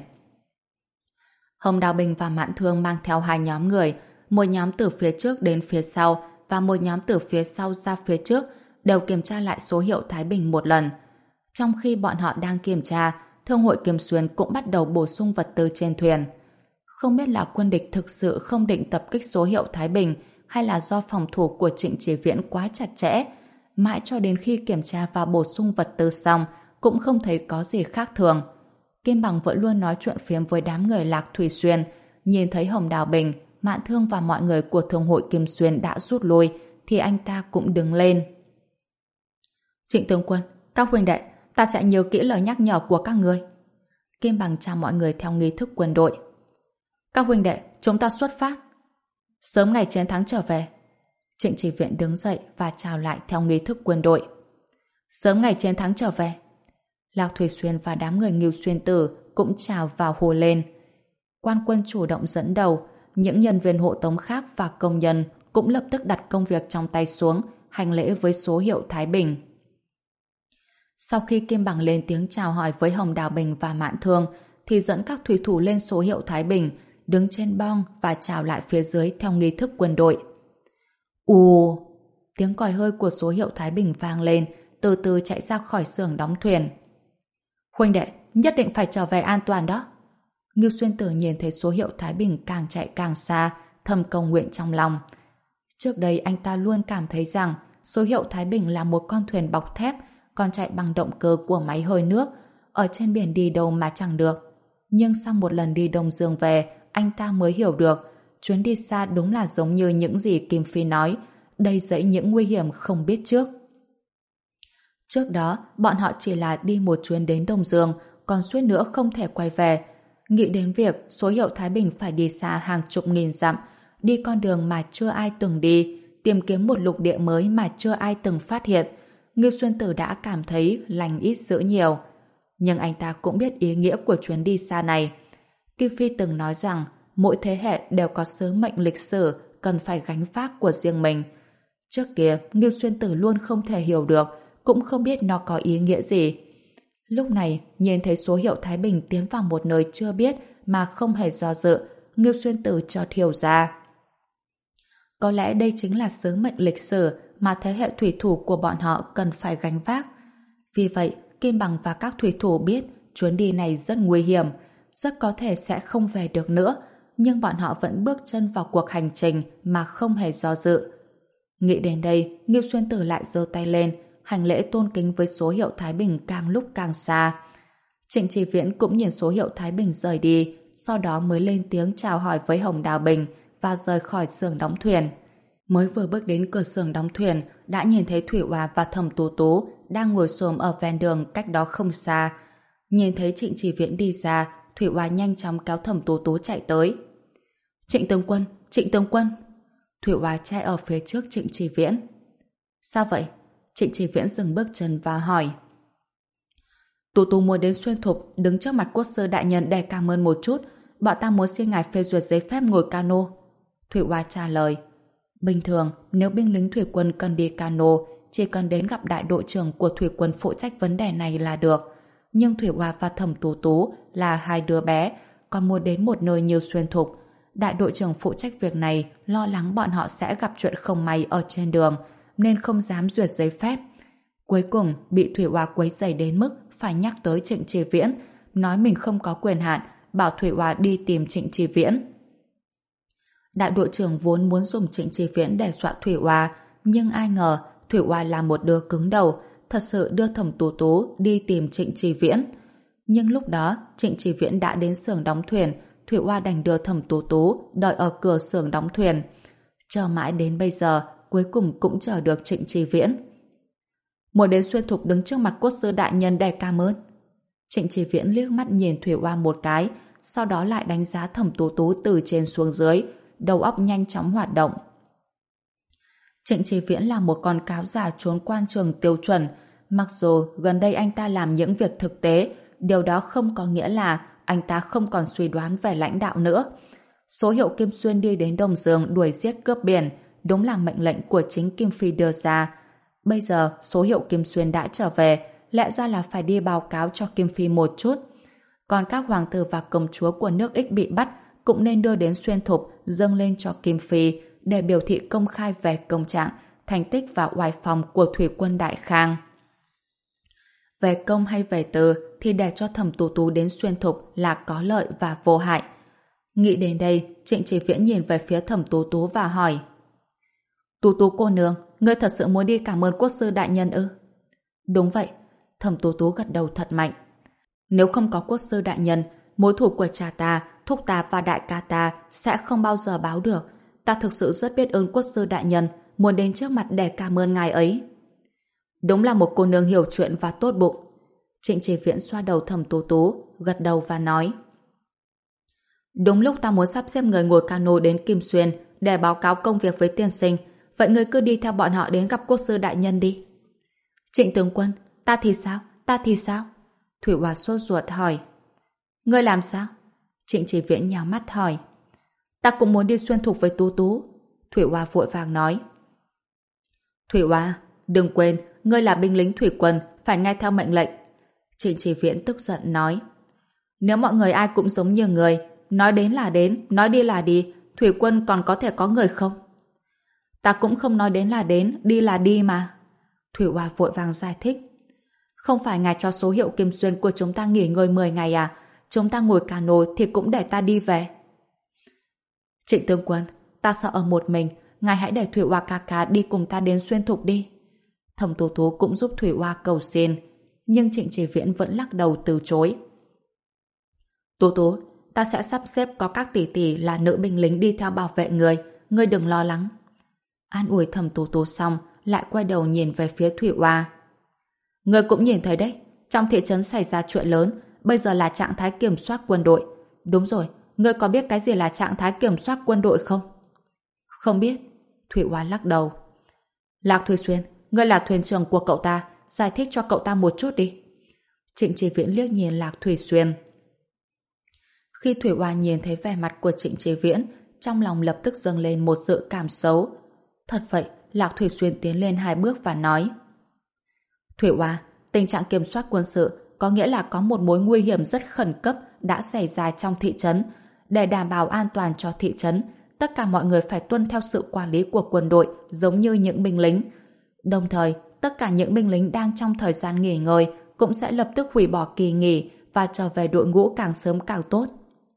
Hồng Đào Bình và Mạn Thương mang theo hai nhóm người, một nhóm từ phía trước đến phía sau và một nhóm từ phía sau ra phía trước, đều kiểm tra lại số hiệu Thái Bình một lần. Trong khi bọn họ đang kiểm tra, Thương hội Kim Xuyên cũng bắt đầu bổ sung vật tư trên thuyền. Không biết là quân địch thực sự không định tập kích số hiệu Thái Bình hay là do phòng thủ của Trịnh Chỉ Viễn quá chặt chẽ. Mãi cho đến khi kiểm tra và bổ sung vật tư xong, cũng không thấy có gì khác thường. Kim Bằng vẫn luôn nói chuyện phiếm với đám người Lạc Thủy Xuyên, nhìn thấy Hồng Đào Bình, Mạn Thương và mọi người của Thương hội Kim Xuyên đã rút lui, thì anh ta cũng đứng lên. Trịnh tướng quân, các huynh đệ, ta sẽ nhớ kỹ lời nhắc nhở của các ngươi. Kim Bằng chào mọi người theo nghi thức quân đội. Các huynh đệ, chúng ta xuất phát. Sớm ngày chiến thắng trở về. Trịnh Chỉ Viễn đứng dậy và chào lại theo nghi thức quân đội. Sớm ngày chiến thắng trở về. Lạc Thủy Xuyên và đám người Ngưu Xuyên Tử cũng chào và hô lên. Quan quân chủ động dẫn đầu, những nhân viên hộ tống khác và công nhân cũng lập tức đặt công việc trong tay xuống, hành lễ với số hiệu Thái Bình. Sau khi Kim Bằng lên tiếng chào hỏi với Hồng Đào Bình và Mạn Thương, thì dẫn các thủy thủ lên số hiệu Thái Bình, đứng trên bong và chào lại phía dưới theo nghi thức quân đội. Ù! Tiếng còi hơi của số hiệu Thái Bình vang lên, từ từ chạy ra khỏi xưởng đóng thuyền. Huynh đệ, nhất định phải trở về an toàn đó. Ngưu Xuyên Tử nhìn thấy số hiệu Thái Bình càng chạy càng xa, thầm cầu nguyện trong lòng. Trước đây anh ta luôn cảm thấy rằng số hiệu Thái Bình là một con thuyền bọc thép, còn chạy bằng động cơ của máy hơi nước, ở trên biển đi đâu mà chẳng được. Nhưng sau một lần đi Đông Dương về, anh ta mới hiểu được, chuyến đi xa đúng là giống như những gì Kim Phi nói, đầy dẫy những nguy hiểm không biết trước. Trước đó, bọn họ chỉ là đi một chuyến đến Đông Dương, còn suýt nữa không thể quay về. Nghĩ đến việc số hiệu Thái Bình phải đi xa hàng chục nghìn dặm, đi con đường mà chưa ai từng đi, tìm kiếm một lục địa mới mà chưa ai từng phát hiện, Ngưu Xuyên Tử đã cảm thấy lành ít dữ nhiều. Nhưng anh ta cũng biết ý nghĩa của chuyến đi xa này. Kim Phi từng nói rằng mỗi thế hệ đều có sứ mệnh lịch sử cần phải gánh vác của riêng mình. Trước kia, Ngưu Xuyên Tử luôn không thể hiểu được, cũng không biết nó có ý nghĩa gì. Lúc này, nhìn thấy số hiệu Thái Bình tiến vào một nơi chưa biết mà không hề do dự, Ngưu Xuyên Tử chợt hiểu ra. Có lẽ đây chính là sứ mệnh lịch sử mà thế hệ thủy thủ của bọn họ cần phải gánh vác. Vì vậy, Kim Bằng và các thủy thủ biết chuyến đi này rất nguy hiểm, rất có thể sẽ không về được nữa, nhưng bọn họ vẫn bước chân vào cuộc hành trình mà không hề do dự. Nghĩ đến đây, Ngưu Xuyên Tử lại giơ tay lên, hành lễ tôn kính với số hiệu Thái Bình càng lúc càng xa. Trịnh Chỉ Viễn cũng nhìn số hiệu Thái Bình rời đi, sau đó mới lên tiếng chào hỏi với Hồng Đào Bình và rời khỏi xưởng đóng thuyền. Mới vừa bước đến cửa xưởng đóng thuyền, đã nhìn thấy Thủy Oa và Thẩm Tú Tú đang ngồi xổm ở ven đường cách đó không xa. Nhìn thấy Trịnh Chỉ Viễn đi ra, Thủy Oa nhanh chóng kéo Thẩm Tú Tú chạy tới. Trịnh tướng quân, Trịnh tướng quân. Thủy Oa chạy ở phía trước Trịnh Chỉ Viễn. Sao vậy? Trịnh Chỉ Viễn dừng bước chân và hỏi. Tú Tú muốn đến Xuyên Thục, đứng trước mặt quốc sư đại nhân để cảm ơn một chút. Bọn ta muốn xin ngài phê duyệt giấy phép ngồi cano. Thủy Oa trả lời. Bình thường, nếu binh lính thủy quân cần đi cano, chỉ cần đến gặp đại đội trưởng của thủy quân phụ trách vấn đề này là được. Nhưng Thủy Oa và Thẩm Tú Tú là hai đứa bé, còn muốn đến một nơi như Xuyên Thục. Đại đội trưởng phụ trách việc này lo lắng bọn họ sẽ gặp chuyện không may ở trên đường, nên không dám duyệt giấy phép. Cuối cùng bị Thủy Oa quấy rầy đến mức phải nhắc tới Trịnh Chi Viễn, nói mình không có quyền hạn, bảo Thủy Hoa đi tìm Trịnh Chi Viễn. Đại đội trưởng vốn muốn dùng Trịnh Chi Viễn đe dọa Thủy Hoa, nhưng ai ngờ Thủy Hoa là một đứa cứng đầu, thật sự đưa Thẩm Tú Tú đi tìm Trịnh Chi Viễn. Nhưng lúc đó, Trịnh Chi Viễn đã đến xưởng đóng thuyền, Thủy Hoa đành đưa Thẩm Tú Tú đợi ở cửa xưởng đóng thuyền. Chờ mãi đến bây giờ, cuối cùng cũng chờ được Trịnh Chi Viễn. Một đến Xuyên Thục đứng trước mặt quốc sư đại nhân để cảm ơn. Trịnh Chi Viễn liếc mắt nhìn Thủy Hoa một cái, sau đó lại đánh giá Thẩm Tú Tú từ trên xuống dưới, đầu óc nhanh chóng hoạt động. Trịnh Chi Viễn là một con cáo già trốn quan trường tiêu chuẩn, mặc dù gần đây anh ta làm những việc thực tế, điều đó không có nghĩa là anh ta không còn suy đoán về lãnh đạo nữa. Số hiệu Kim Xuyên đi đến Đông Dương đuổi giết cướp biển, đúng là mệnh lệnh của chính Kim Phi đưa ra. Bây giờ số hiệu Kim Xuyên đã trở về, lẽ ra là phải đi báo cáo cho Kim Phi một chút. Còn các hoàng tử và công chúa của nước Ích bị bắt cũng nên đưa đến Xuyên Thục dâng lên cho Kim Phi để biểu thị công khai về công trạng, thành tích và oai phong của thủy quân Đại Khang. Về công hay về từ thì để cho Thẩm Tú Tú đến Xuyên Thục là có lợi và vô hại. Nghĩ đến đây, Trịnh Chi Viễn nhìn về phía Thẩm Tú Tú và hỏi: Tú Tú cô nương, ngươi thật sự muốn đi cảm ơn quốc sư đại nhân ư? Đúng vậy. Thẩm Tú Tú gật đầu thật mạnh. Nếu không có quốc sư đại nhân, mối thù của cha ta, thúc ta và đại ca ta sẽ không bao giờ báo được. Ta thực sự rất biết ơn quốc sư đại nhân, muốn đến trước mặt để cảm ơn ngài ấy. Đúng là một cô nương hiểu chuyện và tốt bụng. Trịnh Chi Viễn xoa đầu Thẩm Tú Tú, gật đầu và nói: Đúng lúc ta muốn sắp xếp người ngồi cano đến Kim Xuyên để báo cáo công việc với tiên sinh, vậy ngươi cứ đi theo bọn họ đến gặp quốc sư đại nhân đi. Trịnh tướng quân, ta thì sao? Ta thì sao? Thủy Hoa sốt ruột hỏi. Ngươi làm sao? Trịnh Chi Viễn nhào mắt hỏi. Ta cũng muốn đi Xuyên Thục với Tú Tú. Thủy Hoa vội vàng nói. Thủy Hoa, đừng quên, ngươi là binh lính thủy quân, phải nghe theo mệnh lệnh. Trịnh Chi Viễn tức giận nói. Nếu mọi người ai cũng giống như người, nói đến là đến, nói đi là đi, thủy quân còn có thể có người không? Ta cũng không nói đến là đến, đi là đi mà. Thủy Hoa vội vàng giải thích. Không phải ngài cho số hiệu Kim Xuyên của chúng ta nghỉ ngơi mười ngày à? Chúng ta ngồi cano thì cũng để ta đi về. Trịnh tướng quân, ta sợ ở một mình, ngài hãy để Thủy Hoa ca ca đi cùng ta đến Xuyên Thục đi. Thẩm Tú Tú cũng giúp Thủy Hoa cầu xin, nhưng Trịnh Chi Viễn vẫn lắc đầu từ chối. Tú Tú, ta sẽ sắp xếp có các tỷ tỷ là nữ binh lính đi theo bảo vệ người, ngươi đừng lo lắng. An ủi Thẩm Tú Tú xong, lại quay đầu nhìn về phía Thủy Hoa. Ngươi cũng nhìn thấy đấy, trong thị trấn xảy ra chuyện lớn, bây giờ là trạng thái kiểm soát quân đội. Đúng rồi, ngươi có biết cái gì là trạng thái kiểm soát quân đội không? Không biết. Thủy Hoa lắc đầu. Lạc Thủy Xuyên, ngươi là thuyền trưởng của cậu ta, giải thích cho cậu ta một chút đi. Trịnh Chi Viễn liếc nhìn Lạc Thủy Xuyên. Khi Thủy Hoa nhìn thấy vẻ mặt của Trịnh Chi Viễn, trong lòng lập tức dâng lên một dự cảm xấu. Thật vậy, Lạc Thủy Xuyên tiến lên hai bước và nói. Thủy Hoa, tình trạng kiểm soát quân sự có nghĩa là có một mối nguy hiểm rất khẩn cấp đã xảy ra trong thị trấn. Để đảm bảo an toàn cho thị trấn, tất cả mọi người phải tuân theo sự quản lý của quân đội giống như những binh lính. Đồng thời, tất cả những binh lính đang trong thời gian nghỉ ngơi cũng sẽ lập tức hủy bỏ kỳ nghỉ và trở về đội ngũ càng sớm càng tốt.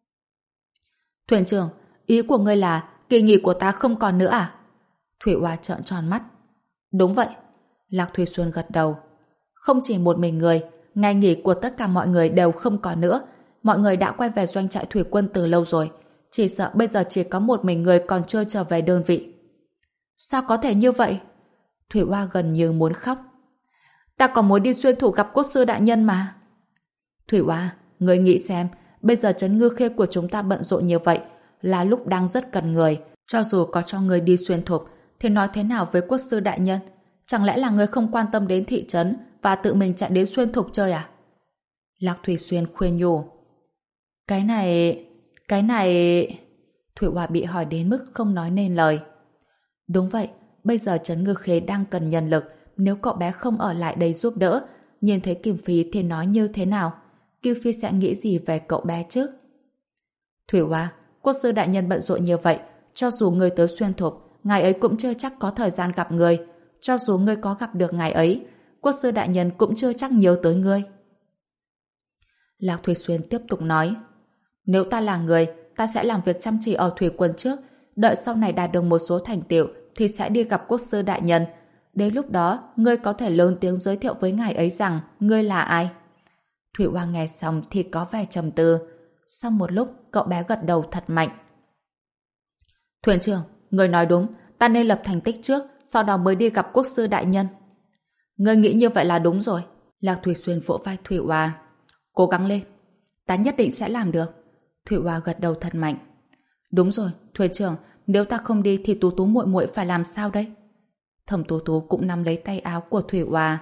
Thuyền trưởng, ý của ngươi là kỳ nghỉ của ta không còn nữa à? Thủy Hoa trợn tròn mắt. Đúng vậy. Lạc Thủy Xuân gật đầu. Không chỉ một mình người, ngày nghỉ của tất cả mọi người đều không còn nữa. Mọi người đã quay về doanh trại thủy quân từ lâu rồi. Chỉ sợ bây giờ chỉ có một mình người còn chưa trở về đơn vị. Sao có thể như vậy? Thủy Hoa gần như muốn khóc. Ta còn muốn đi Xuyên Thục gặp quốc sư đại nhân mà. Thủy Hoa, người nghĩ xem, bây giờ trấn Ngư Khê của chúng ta bận rộn như vậy, là lúc đang rất cần người. Cho dù có cho người đi Xuyên Thục, thì nói thế nào với quốc sư đại nhân? Chẳng lẽ là người không quan tâm đến thị trấn và tự mình chạy đến Xuyên Thục chơi à? Lạc Thủy Xuyên khuyên nhủ. Cái này... Cái này... Thủy Hoa bị hỏi đến mức không nói nên lời. Đúng vậy, bây giờ trấn Ngư Khê đang cần nhân lực. Nếu cậu bé không ở lại đây giúp đỡ, nhìn thấy Kim Phi thì nói như thế nào? Kim Phi sẽ nghĩ gì về cậu bé chứ? Thủy Hoa, quốc sư đại nhân bận rộn như vậy, cho dù ngươi tới Xuyên Thục, ngài ấy cũng chưa chắc có thời gian gặp ngươi. Cho dù ngươi có gặp được ngài ấy, quốc sư đại nhân cũng chưa chắc nhớ tới ngươi. Lạc Thủy Xuyên tiếp tục nói, nếu ta là người, ta sẽ làm việc chăm chỉ ở thủy quân trước, đợi sau này đạt được một số thành tựu thì sẽ đi gặp quốc sư đại nhân. Đến lúc đó, ngươi có thể lớn tiếng giới thiệu với ngài ấy rằng ngươi là ai. Thủy Oa nghe xong thì có vẻ trầm tư. Sau một lúc, cậu bé gật đầu thật mạnh. Thuyền trưởng, ngươi nói đúng, ta nên lập thành tích trước, sau đó mới đi gặp quốc sư đại nhân. Ngươi nghĩ như vậy là đúng rồi. Lạc Thủy Xuyên vỗ vai Thủy Oa. Cố gắng lên, ta nhất định sẽ làm được. Thủy Oa gật đầu thật mạnh. Đúng rồi, thuyền trưởng, nếu ta không đi thì Tú Tú muội muội phải làm sao đây? Thẩm Tú Tú cũng nắm lấy tay áo của Thủy Oa.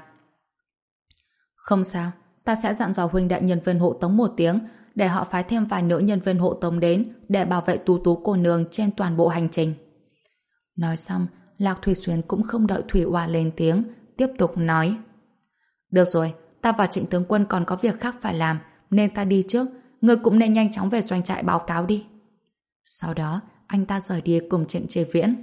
Không sao, ta sẽ dặn dò huynh đệ nhân viên hộ tống một tiếng để họ phái thêm vài nữ nhân viên hộ tống đến để bảo vệ Tú Tú cô nương trên toàn bộ hành trình. Nói xong, Lạc Thủy Xuyên cũng không đợi Thủy Oa lên tiếng, tiếp tục nói. Được rồi, ta và Trịnh tướng quân còn có việc khác phải làm, nên ta đi trước, ngươi cũng nên nhanh chóng về doanh trại báo cáo đi. Sau đó, anh ta rời đi cùng Trịnh Chế Viễn.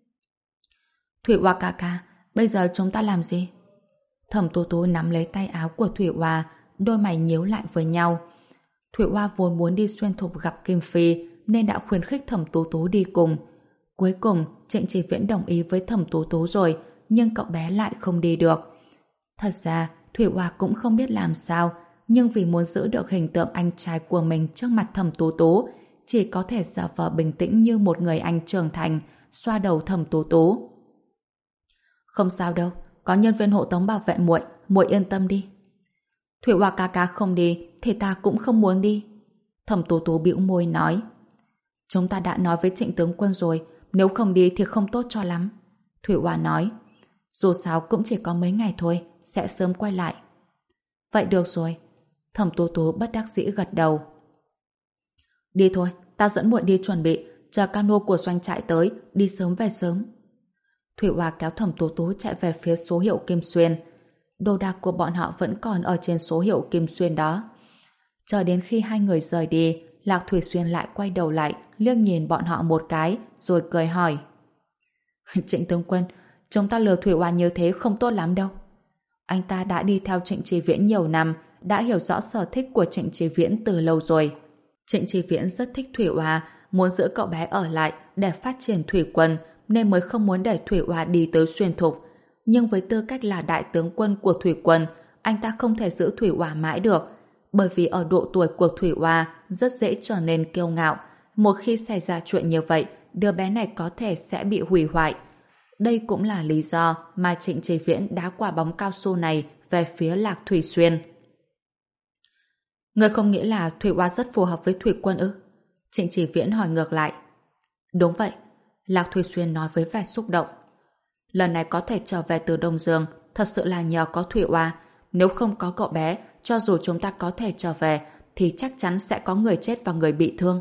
Thủy Oa ca ca, bây giờ chúng ta làm gì? Thẩm Tú Tú nắm lấy tay áo của Thủy Oa, đôi mày nhíu lại với nhau. Thủy Oa vốn muốn đi xuyên thục gặp Kim Phi, nên đã khuyến khích Thẩm Tú Tú đi cùng. Cuối cùng, Trịnh Chế Viễn đồng ý với Thẩm Tú Tú rồi, nhưng cậu bé lại không đi được. Thật ra, Thủy Oa cũng không biết làm sao, nhưng vì muốn giữ được hình tượng anh trai của mình trước mặt Thẩm Tú Tú, chỉ có thể giả vờ bình tĩnh như một người anh trưởng thành, xoa đầu Thẩm Tú Tú. Không sao đâu, có nhân viên hộ tống bảo vệ muội, muội yên tâm đi. Thủy Oa ca ca không đi thì ta cũng không muốn đi. Thẩm Tú Tú bĩu môi nói. Chúng ta đã nói với Trịnh tướng quân rồi, nếu không đi thì không tốt cho lắm. Thủy Oa nói. Dù sao cũng chỉ có mấy ngày thôi, sẽ sớm quay lại. Vậy được rồi. Thẩm Tú Tú bất đắc dĩ gật đầu. Đi thôi, ta dẫn muội đi chuẩn bị, chờ cano của doanh trại tới, đi sớm về sớm. Thủy Oa kéo Thẩm Tú Tú chạy về phía số hiệu Kim Xuyên. Đồ đạc của bọn họ vẫn còn ở trên số hiệu Kim Xuyên đó. Chờ đến khi hai người rời đi, Lạc Thủy Xuyên lại quay đầu lại, liếc nhìn bọn họ một cái, rồi cười hỏi. Trịnh tướng quân, chúng ta lừa Thủy Oa như thế không tốt lắm đâu. Anh ta đã đi theo Trịnh Chí Viễn nhiều năm, đã hiểu rõ sở thích của Trịnh Chí Viễn từ lâu rồi. Trịnh Chí Viễn rất thích Thủy Oa, muốn giữ cậu bé ở lại để phát triển thủy quân, nên mới không muốn để Thủy Oa đi tới xuyên thục. Nhưng với tư cách là đại tướng quân của thủy quân, anh ta không thể giữ Thủy Oa mãi được, bởi vì ở độ tuổi của Thủy Oa rất dễ trở nên kiêu ngạo. Một khi xảy ra chuyện như vậy, đứa bé này có thể sẽ bị hủy hoại. Đây cũng là lý do mà Trịnh Chí Viễn đá quả bóng cao su này về phía Lạc Thủy Xuyên. Ngươi không nghĩ là Thủy Oa rất phù hợp với thủy quân ư? Trịnh Chí Viễn hỏi ngược lại. Đúng vậy, Lạc Thủy Xuyên nói với vẻ xúc động. Lần này có thể trở về từ Đông Dương thật sự là nhờ có Thủy Oa. Nếu không có cậu bé, cho dù chúng ta có thể trở về thì chắc chắn sẽ có người chết và người bị thương.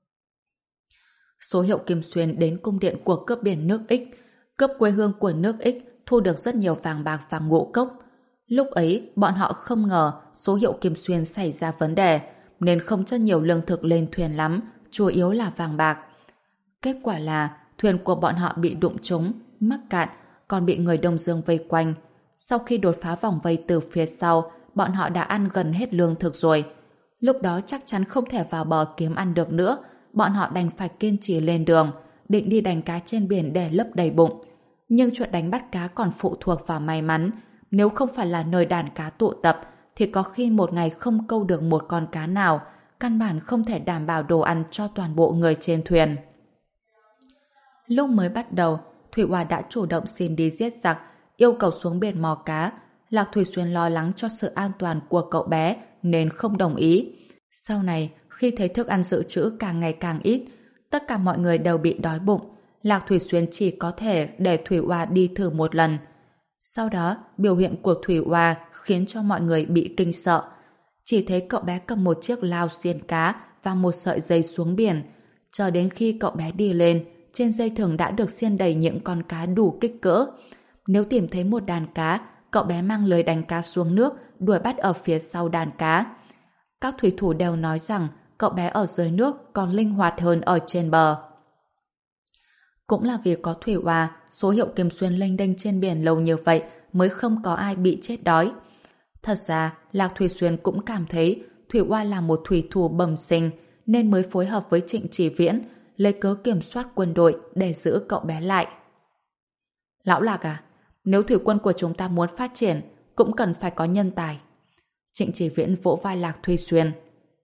Số hiệu Kim Xuyên đến cung điện của cướp biển nước Ích, cướp quê hương của nước Ích, thu được rất nhiều vàng bạc và ngũ cốc. Lúc ấy, bọn họ không ngờ số hiệu Kim Xuyên xảy ra vấn đề, nên không chất nhiều lương thực lên thuyền lắm, chủ yếu là vàng bạc. Kết quả là thuyền của bọn họ bị đụng trúng, mắc cạn, còn bị người Đông Dương vây quanh. Sau khi đột phá vòng vây từ phía sau, bọn họ đã ăn gần hết lương thực rồi. Lúc đó chắc chắn không thể vào bờ kiếm ăn được nữa, bọn họ đành phải kiên trì lên đường, định đi đánh cá trên biển để lấp đầy bụng. Nhưng chuyện đánh bắt cá còn phụ thuộc vào may mắn. Nếu không phải là nơi đàn cá tụ tập, thì có khi một ngày không câu được một con cá nào, căn bản không thể đảm bảo đồ ăn cho toàn bộ người trên thuyền. Lúc mới bắt đầu, Thủy Oa đã chủ động xin đi giết giặc, yêu cầu xuống biển mò cá. Lạc Thủy Xuyên lo lắng cho sự an toàn của cậu bé nên không đồng ý. Sau này, khi thấy thức ăn dự trữ càng ngày càng ít, tất cả mọi người đều bị đói bụng. Lạc Thủy Xuyên chỉ có thể để Thủy Oa đi thử một lần. Sau đó, biểu hiện của Thủy Oa khiến cho mọi người bị kinh sợ. Chỉ thấy cậu bé cầm một chiếc lao xiên cá và một sợi dây xuống biển. Chờ đến khi cậu bé đi lên, trên dây thừng đã được xiên đầy những con cá đủ kích cỡ. Nếu tìm thấy một đàn cá, cậu bé mang lưới đánh cá xuống nước, đuổi bắt ở phía sau đàn cá. Các thủy thủ đều nói rằng cậu bé ở dưới nước còn linh hoạt hơn ở trên bờ. Cũng là vì có Thủy Oa, số hiệu Kim Xuyên lênh đênh trên biển lâu như vậy mới không có ai bị chết đói. Thật ra, Lạc Thủy Xuyên cũng cảm thấy Thủy Oa là một thủy thủ bẩm sinh nên mới phối hợp với Trịnh Chỉ Viễn lấy cớ kiểm soát quân đội để giữ cậu bé lại. Lão Lạc à, nếu thủy quân của chúng ta muốn phát triển cũng cần phải có nhân tài. Trịnh Chỉ Viễn vỗ vai Lạc Thùy Xuyên.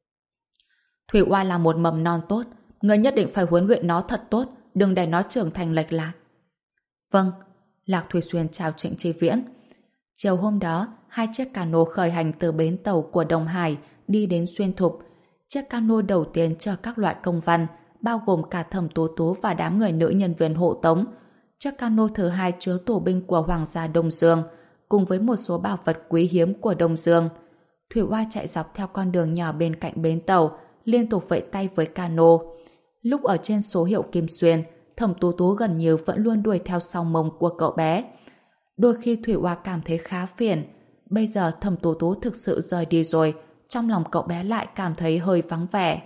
Thủy Oa là một mầm non tốt, người nhất định phải huấn luyện nó thật tốt, đừng để nó trưởng thành lệch lạc. Vâng, Lạc Thùy Xuyên chào Trịnh Chỉ Viễn. Chiều hôm đó, hai chiếc cano khởi hành từ bến tàu của Đông Hải đi đến Xuyên Thục. Chiếc cano đầu tiên chở các loại công văn, bao gồm cả Thẩm Tú Tú và đám người nữ nhân viên hộ tống. Chiếc cano thứ hai chứa tù binh của Hoàng gia Đông Dương, cùng với một số bảo vật quý hiếm của Đông Dương. Thủy Oa chạy dọc theo con đường nhỏ bên cạnh bến tàu, liên tục vẫy tay với cano. Lúc ở trên số hiệu Kim Xuyên, Thẩm Tú Tú gần như vẫn luôn đuổi theo sau mông của cậu bé. Đôi khi Thủy Oa cảm thấy khá phiền. Bây giờ Thẩm Tú Tú thực sự rời đi rồi, trong lòng cậu bé lại cảm thấy hơi vắng vẻ.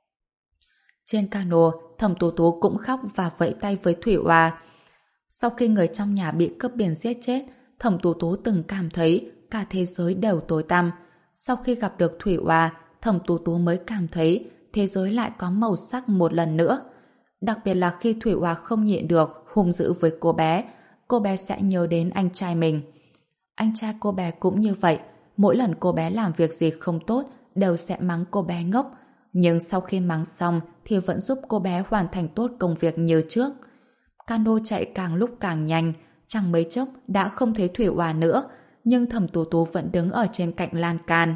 Trên cano, Thẩm Tú Tú cũng khóc và vẫy tay với Thủy Oa. Sau khi người trong nhà bị cướp biển giết chết, Thẩm Tú Tú từng cảm thấy cả thế giới đều tối tăm. Sau khi gặp được Thủy Oa, Thẩm Tú Tú mới cảm thấy thế giới lại có màu sắc một lần nữa. Đặc biệt là khi Thủy Oa không nhịn được hung dữ với cô bé, cô bé sẽ nhớ đến anh trai mình. Anh trai cô bé cũng như vậy, mỗi lần cô bé làm việc gì không tốt đều sẽ mắng cô bé ngốc, nhưng sau khi mắng xong thì vẫn giúp cô bé hoàn thành tốt công việc như trước. Cano chạy càng lúc càng nhanh, chẳng mấy chốc đã không thấy Thủy Oa nữa, nhưng Thẩm Tú Tú vẫn đứng ở trên cạnh lan can.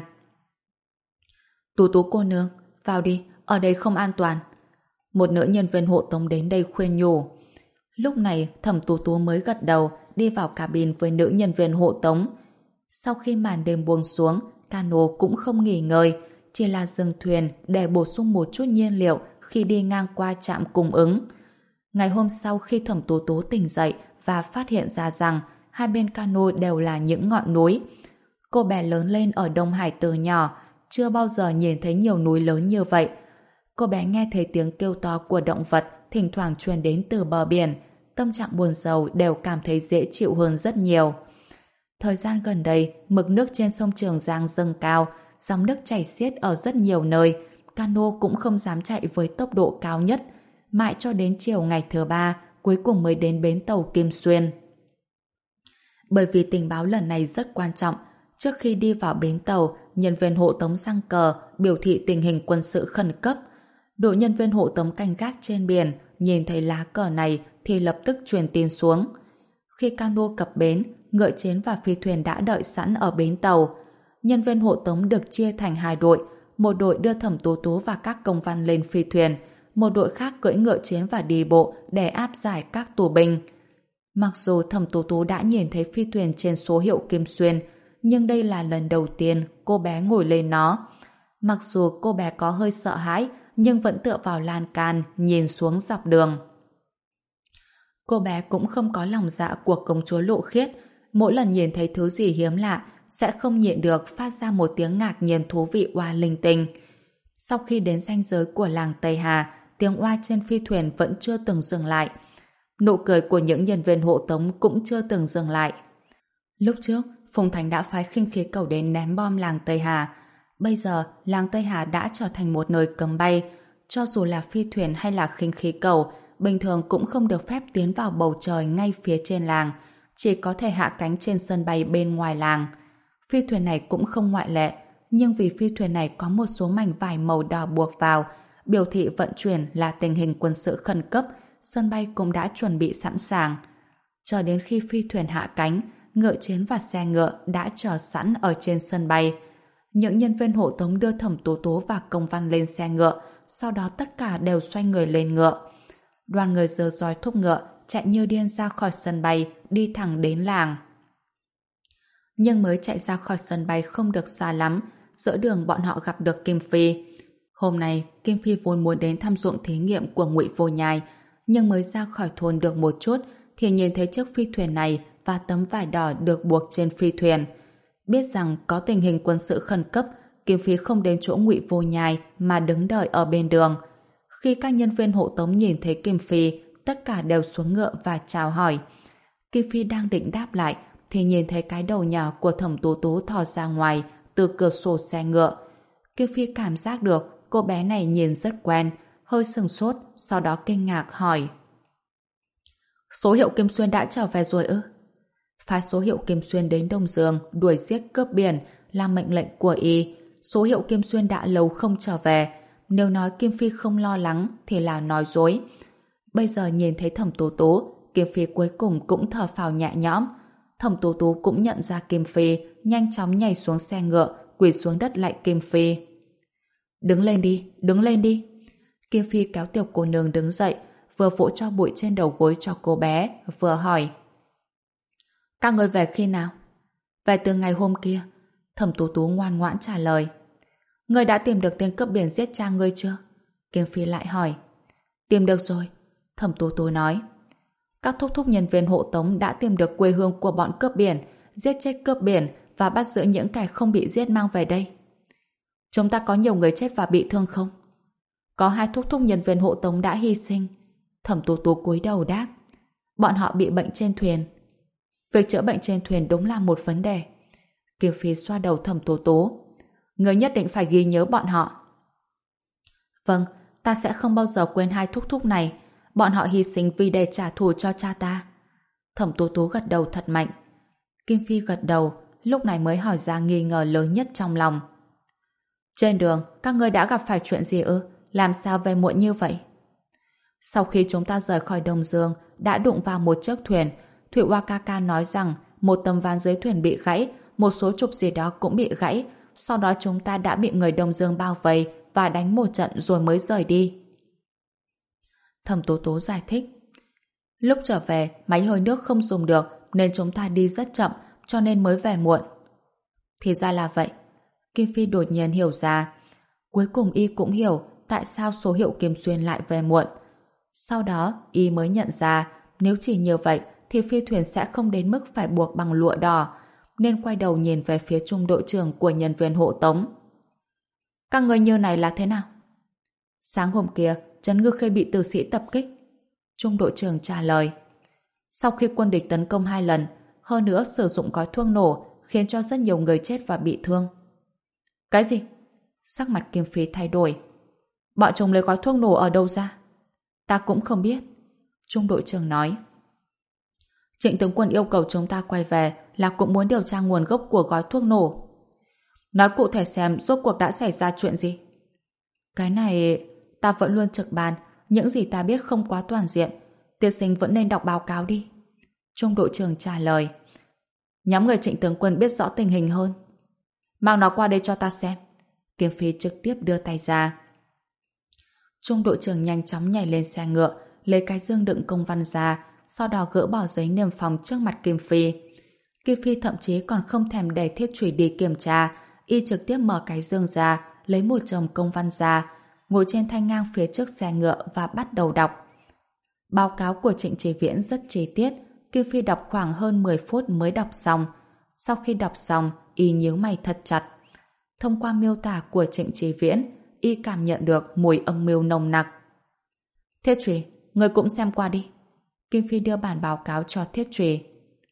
Tú Tú cô nương, vào đi, ở đây không an toàn. Một nữ nhân viên hộ tống đến đây khuyên nhủ. Lúc này Thẩm Tú Tú mới gật đầu, đi vào cabin với nữ nhân viên hộ tống. Sau khi màn đêm buông xuống, cano cũng không nghỉ ngơi, chỉ là dừng thuyền để bổ sung một chút nhiên liệu khi đi ngang qua trạm cung ứng. Ngày hôm sau khi Thẩm Tú Tú tỉnh dậy và phát hiện ra rằng hai bên cano đều là những ngọn núi. Cô bé lớn lên ở Đông Hải từ nhỏ, chưa bao giờ nhìn thấy nhiều núi lớn như vậy. Cô bé nghe thấy tiếng kêu to của động vật thỉnh thoảng truyền đến từ bờ biển, tâm trạng buồn rầu đều cảm thấy dễ chịu hơn rất nhiều. Thời gian gần đây, mực nước trên sông Trường Giang dâng cao, dòng nước chảy xiết ở rất nhiều nơi, cano cũng không dám chạy với tốc độ cao nhất, mãi cho đến chiều ngày thứ ba, cuối cùng mới đến bến tàu Kim Xuyên. Bởi vì tình báo lần này rất quan trọng, trước khi đi vào bến tàu, nhân viên hộ tống giăng cờ biểu thị tình hình quân sự khẩn cấp. Đội nhân viên hộ tống canh gác trên biển nhìn thấy lá cờ này thì lập tức truyền tin xuống. Khi cano cập bến, ngựa chiến và phi thuyền đã đợi sẵn ở bến tàu. Nhân viên hộ tống được chia thành hai đội, một đội đưa Thẩm Tú Tú và các công văn lên phi thuyền, một đội khác cưỡi ngựa chiến và đi bộ để áp giải các tù binh. Mặc dù Thẩm Tú Tú đã nhìn thấy phi thuyền trên số hiệu Kim Xuyên, nhưng đây là lần đầu tiên cô bé ngồi lên nó. Mặc dù cô bé có hơi sợ hãi, nhưng vẫn tựa vào lan can nhìn xuống dọc đường. Cô bé cũng không có lòng dạ của công chúa Lộ Khiết, mỗi lần nhìn thấy thứ gì hiếm lạ sẽ không nhịn được phát ra một tiếng ngạc nhiên thú vị oa linh tinh. Sau khi đến ranh giới của làng Tây Hà, tiếng oa trên phi thuyền vẫn chưa từng dừng lại. Nụ cười của những nhân viên hộ tống cũng chưa từng dừng lại. Lúc trước, Phùng Thành đã phái khinh khí cầu đến ném bom làng Tây Hà. Bây giờ, làng Tây Hà đã trở thành một nơi cấm bay. Cho dù là phi thuyền hay là khinh khí cầu, bình thường cũng không được phép tiến vào bầu trời ngay phía trên làng, chỉ có thể hạ cánh trên sân bay bên ngoài làng. Phi thuyền này cũng không ngoại lệ, nhưng vì phi thuyền này có một số mảnh vải màu đỏ buộc vào, biểu thị vận chuyển là tình hình quân sự khẩn cấp, sân bay cũng đã chuẩn bị sẵn sàng. Cho đến khi phi thuyền hạ cánh, ngựa chiến và xe ngựa đã chờ sẵn ở trên sân bay. Những nhân viên hộ tống đưa Thẩm Tú Tú và công văn lên xe ngựa, sau đó tất cả đều xoay người lên ngựa. Đoàn người giơ roi thúc ngựa, chạy như điên ra khỏi sân bay, đi thẳng đến làng. Nhưng mới chạy ra khỏi sân bay không được xa lắm, giữa đường bọn họ gặp được Kim Phi. Hôm nay, Kim Phi vốn muốn đến thăm ruộng thí nghiệm của Ngụy Vô Nhai, nhưng mới ra khỏi thôn được một chút thì nhìn thấy chiếc phi thuyền này và tấm vải đỏ được buộc trên phi thuyền. Biết rằng có tình hình quân sự khẩn cấp, Kim Phi không đến chỗ Ngụy Vô Nhai mà đứng đợi ở bên đường. Khi các nhân viên hộ tống nhìn thấy Kim Phi, tất cả đều xuống ngựa và chào hỏi. Kim Phi đang định đáp lại thì nhìn thấy cái đầu nhỏ của Thẩm Tú Tú thò ra ngoài từ cửa sổ xe ngựa. Kim Phi cảm giác được cô bé này nhìn rất quen, hơi sừng sốt, sau đó kinh ngạc hỏi. Số hiệu Kim Xuyên đã trở về rồi ư? Phái số hiệu Kim Xuyên đến Đông Dương đuổi giết cướp biển là mệnh lệnh của y. Số hiệu Kim Xuyên đã lâu không trở về. Nếu nói Kim Phi không lo lắng thì là nói dối. Bây giờ nhìn thấy Thẩm Tú Tú, Kim Phi cuối cùng cũng thở phào nhẹ nhõm. Thẩm Tú Tú cũng nhận ra Kim Phi, nhanh chóng nhảy xuống xe ngựa, quỳ xuống đất lạy Kim Phi. Đứng lên đi, đứng lên đi. Kim Phi kéo tiểu cô nương đứng dậy, vừa vỗ cho bụi trên đầu gối cho cô bé, vừa hỏi. Các người về khi nào? Về từ ngày hôm kia. Thẩm Tú Tú ngoan ngoãn trả lời. Ngươi đã tìm được tên cướp biển giết cha ngươi chưa? Kim Phi lại hỏi. Tìm được rồi. Thẩm Tú Tú nói. Các thúc thúc nhân viên hộ tống đã tìm được quê hương của bọn cướp biển, giết chết cướp biển và bắt giữ những kẻ không bị giết mang về đây. Chúng ta có nhiều người chết và bị thương không? Có hai thúc thúc nhân viên hộ tống đã hy sinh. Thẩm Tú Tú cúi đầu đáp. Bọn họ bị bệnh trên thuyền. Việc chữa bệnh trên thuyền đúng là một vấn đề. Kim Phi xoa đầu Thẩm Tú Tú. Người nhất định phải ghi nhớ bọn họ. Vâng, ta sẽ không bao giờ quên hai thúc thúc này. Bọn họ hy sinh vì để trả thù cho cha ta. Thẩm Tú Tú gật đầu thật mạnh. Kim Phi gật đầu, lúc này mới hỏi ra nghi ngờ lớn nhất trong lòng. Trên đường, các ngươi đã gặp phải chuyện gì ư? Làm sao về muộn như vậy? Sau khi chúng ta rời khỏi Đông Dương, đã đụng vào một chiếc thuyền. Thủy Wakaka nói rằng một tấm ván dưới thuyền bị gãy, một số trục gì đó cũng bị gãy. Sau đó chúng ta đã bị người Đông Dương bao vây và đánh một trận rồi mới rời đi. Thẩm Tú Tú giải thích. Lúc trở về, máy hơi nước không dùng được nên chúng ta đi rất chậm, cho nên mới về muộn. Thì ra là vậy. Kim Phi đột nhiên hiểu ra. Cuối cùng y cũng hiểu tại sao số hiệu Kim Xuyên lại về muộn. Sau đó, y mới nhận ra nếu chỉ như vậy thì phi thuyền sẽ không đến mức phải buộc bằng lụa đỏ, nên quay đầu nhìn về phía trung đội trưởng của nhân viên hộ tống. Các người như này là thế nào? Sáng hôm kia, Trấn Ngư Khê bị tử sĩ tập kích. Trung đội trưởng trả lời. Sau khi quân địch tấn công hai lần, hơn nữa sử dụng gói thuốc nổ khiến cho rất nhiều người chết và bị thương. Cái gì? Sắc mặt Kim Phi thay đổi. Bọn chúng lấy gói thuốc nổ ở đâu ra? Ta cũng không biết. Trung đội trưởng nói. Trịnh tướng quân yêu cầu chúng ta quay về là cũng muốn điều tra nguồn gốc của gói thuốc nổ. Nói cụ thể xem rốt cuộc đã xảy ra chuyện gì. Cái này ta vẫn luôn trực ban, những gì ta biết không quá toàn diện. Tiên sinh vẫn nên đọc báo cáo đi. Trung đội trưởng trả lời. Nhóm người Trịnh tướng quân biết rõ tình hình hơn. Mang nó qua đây cho ta xem. Kim Phi trực tiếp đưa tay ra. Trung đội trưởng nhanh chóng nhảy lên xe ngựa, lấy cái dương đựng công văn ra, sau đó gỡ bỏ giấy niêm phong trước mặt Kim Phi. Kim Phi thậm chí còn không thèm để thiết chùy đi kiểm tra, y trực tiếp mở cái dương ra, lấy một chồng công văn ra, ngồi trên thanh ngang phía trước xe ngựa và bắt đầu đọc. Báo cáo của Trịnh Chí Viễn rất chi tiết, Kim Phi đọc khoảng hơn mười phút mới đọc xong. Sau khi đọc xong, y nhíu mày thật chặt. Thông qua miêu tả của Trịnh Chí Viễn, y cảm nhận được mùi âm mưu nồng nặc. Thiết Trùy, người cũng xem qua đi. Kim Phi đưa bản báo cáo cho Thiết Trùy.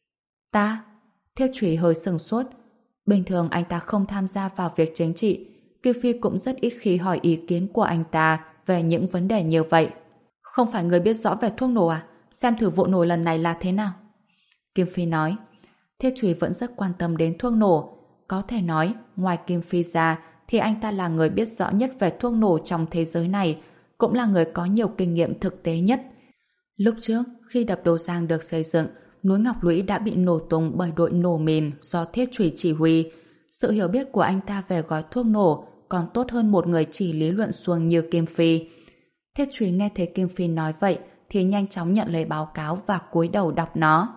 Ta? Thiết Trùy hơi sừng sốt. Bình thường anh ta không tham gia vào việc chính trị. Kim Phi cũng rất ít khi hỏi ý kiến của anh ta về những vấn đề như vậy. Không phải người biết rõ về thuốc nổ à? Xem thử vụ nổ lần này là thế nào? Kim Phi nói. Thiết Trùy vẫn rất quan tâm đến thuốc nổ. Có thể nói, ngoài Kim Phi ra, thì anh ta là người biết rõ nhất về thuốc nổ trong thế giới này, cũng là người có nhiều kinh nghiệm thực tế nhất. Lúc trước, khi đập Đồ Giang được xây dựng, núi Ngọc Lũy đã bị nổ tung bởi đội nổ mìn do Thiết Trùy chỉ huy. Sự hiểu biết của anh ta về gói thuốc nổ còn tốt hơn một người chỉ lý luận suông như Kim Phi. Thiết Trùy nghe thấy Kim Phi nói vậy thì nhanh chóng nhận lấy báo cáo và cúi đầu đọc nó.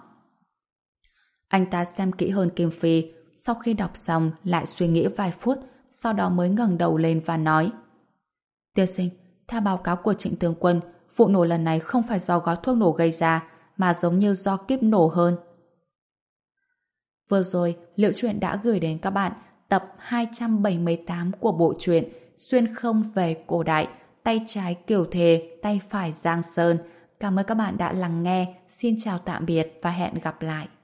Anh ta xem kỹ hơn Kim Phi, sau khi đọc xong lại suy nghĩ vài phút, sau đó mới ngẩng đầu lên và nói: Tiên sinh, theo báo cáo của Trịnh tướng quân, vụ nổ lần này không phải do gói thuốc nổ gây ra, mà giống như do kíp nổ hơn. Vừa rồi, Liệu Truyện đã gửi đến các bạn tập hai trăm bảy mươi tám của bộ truyện Xuyên không về cổ đại, tay trái Kiều Thề, tay phải Giang Sơn. Cảm ơn các bạn đã lắng nghe. Xin chào tạm biệt và hẹn gặp lại.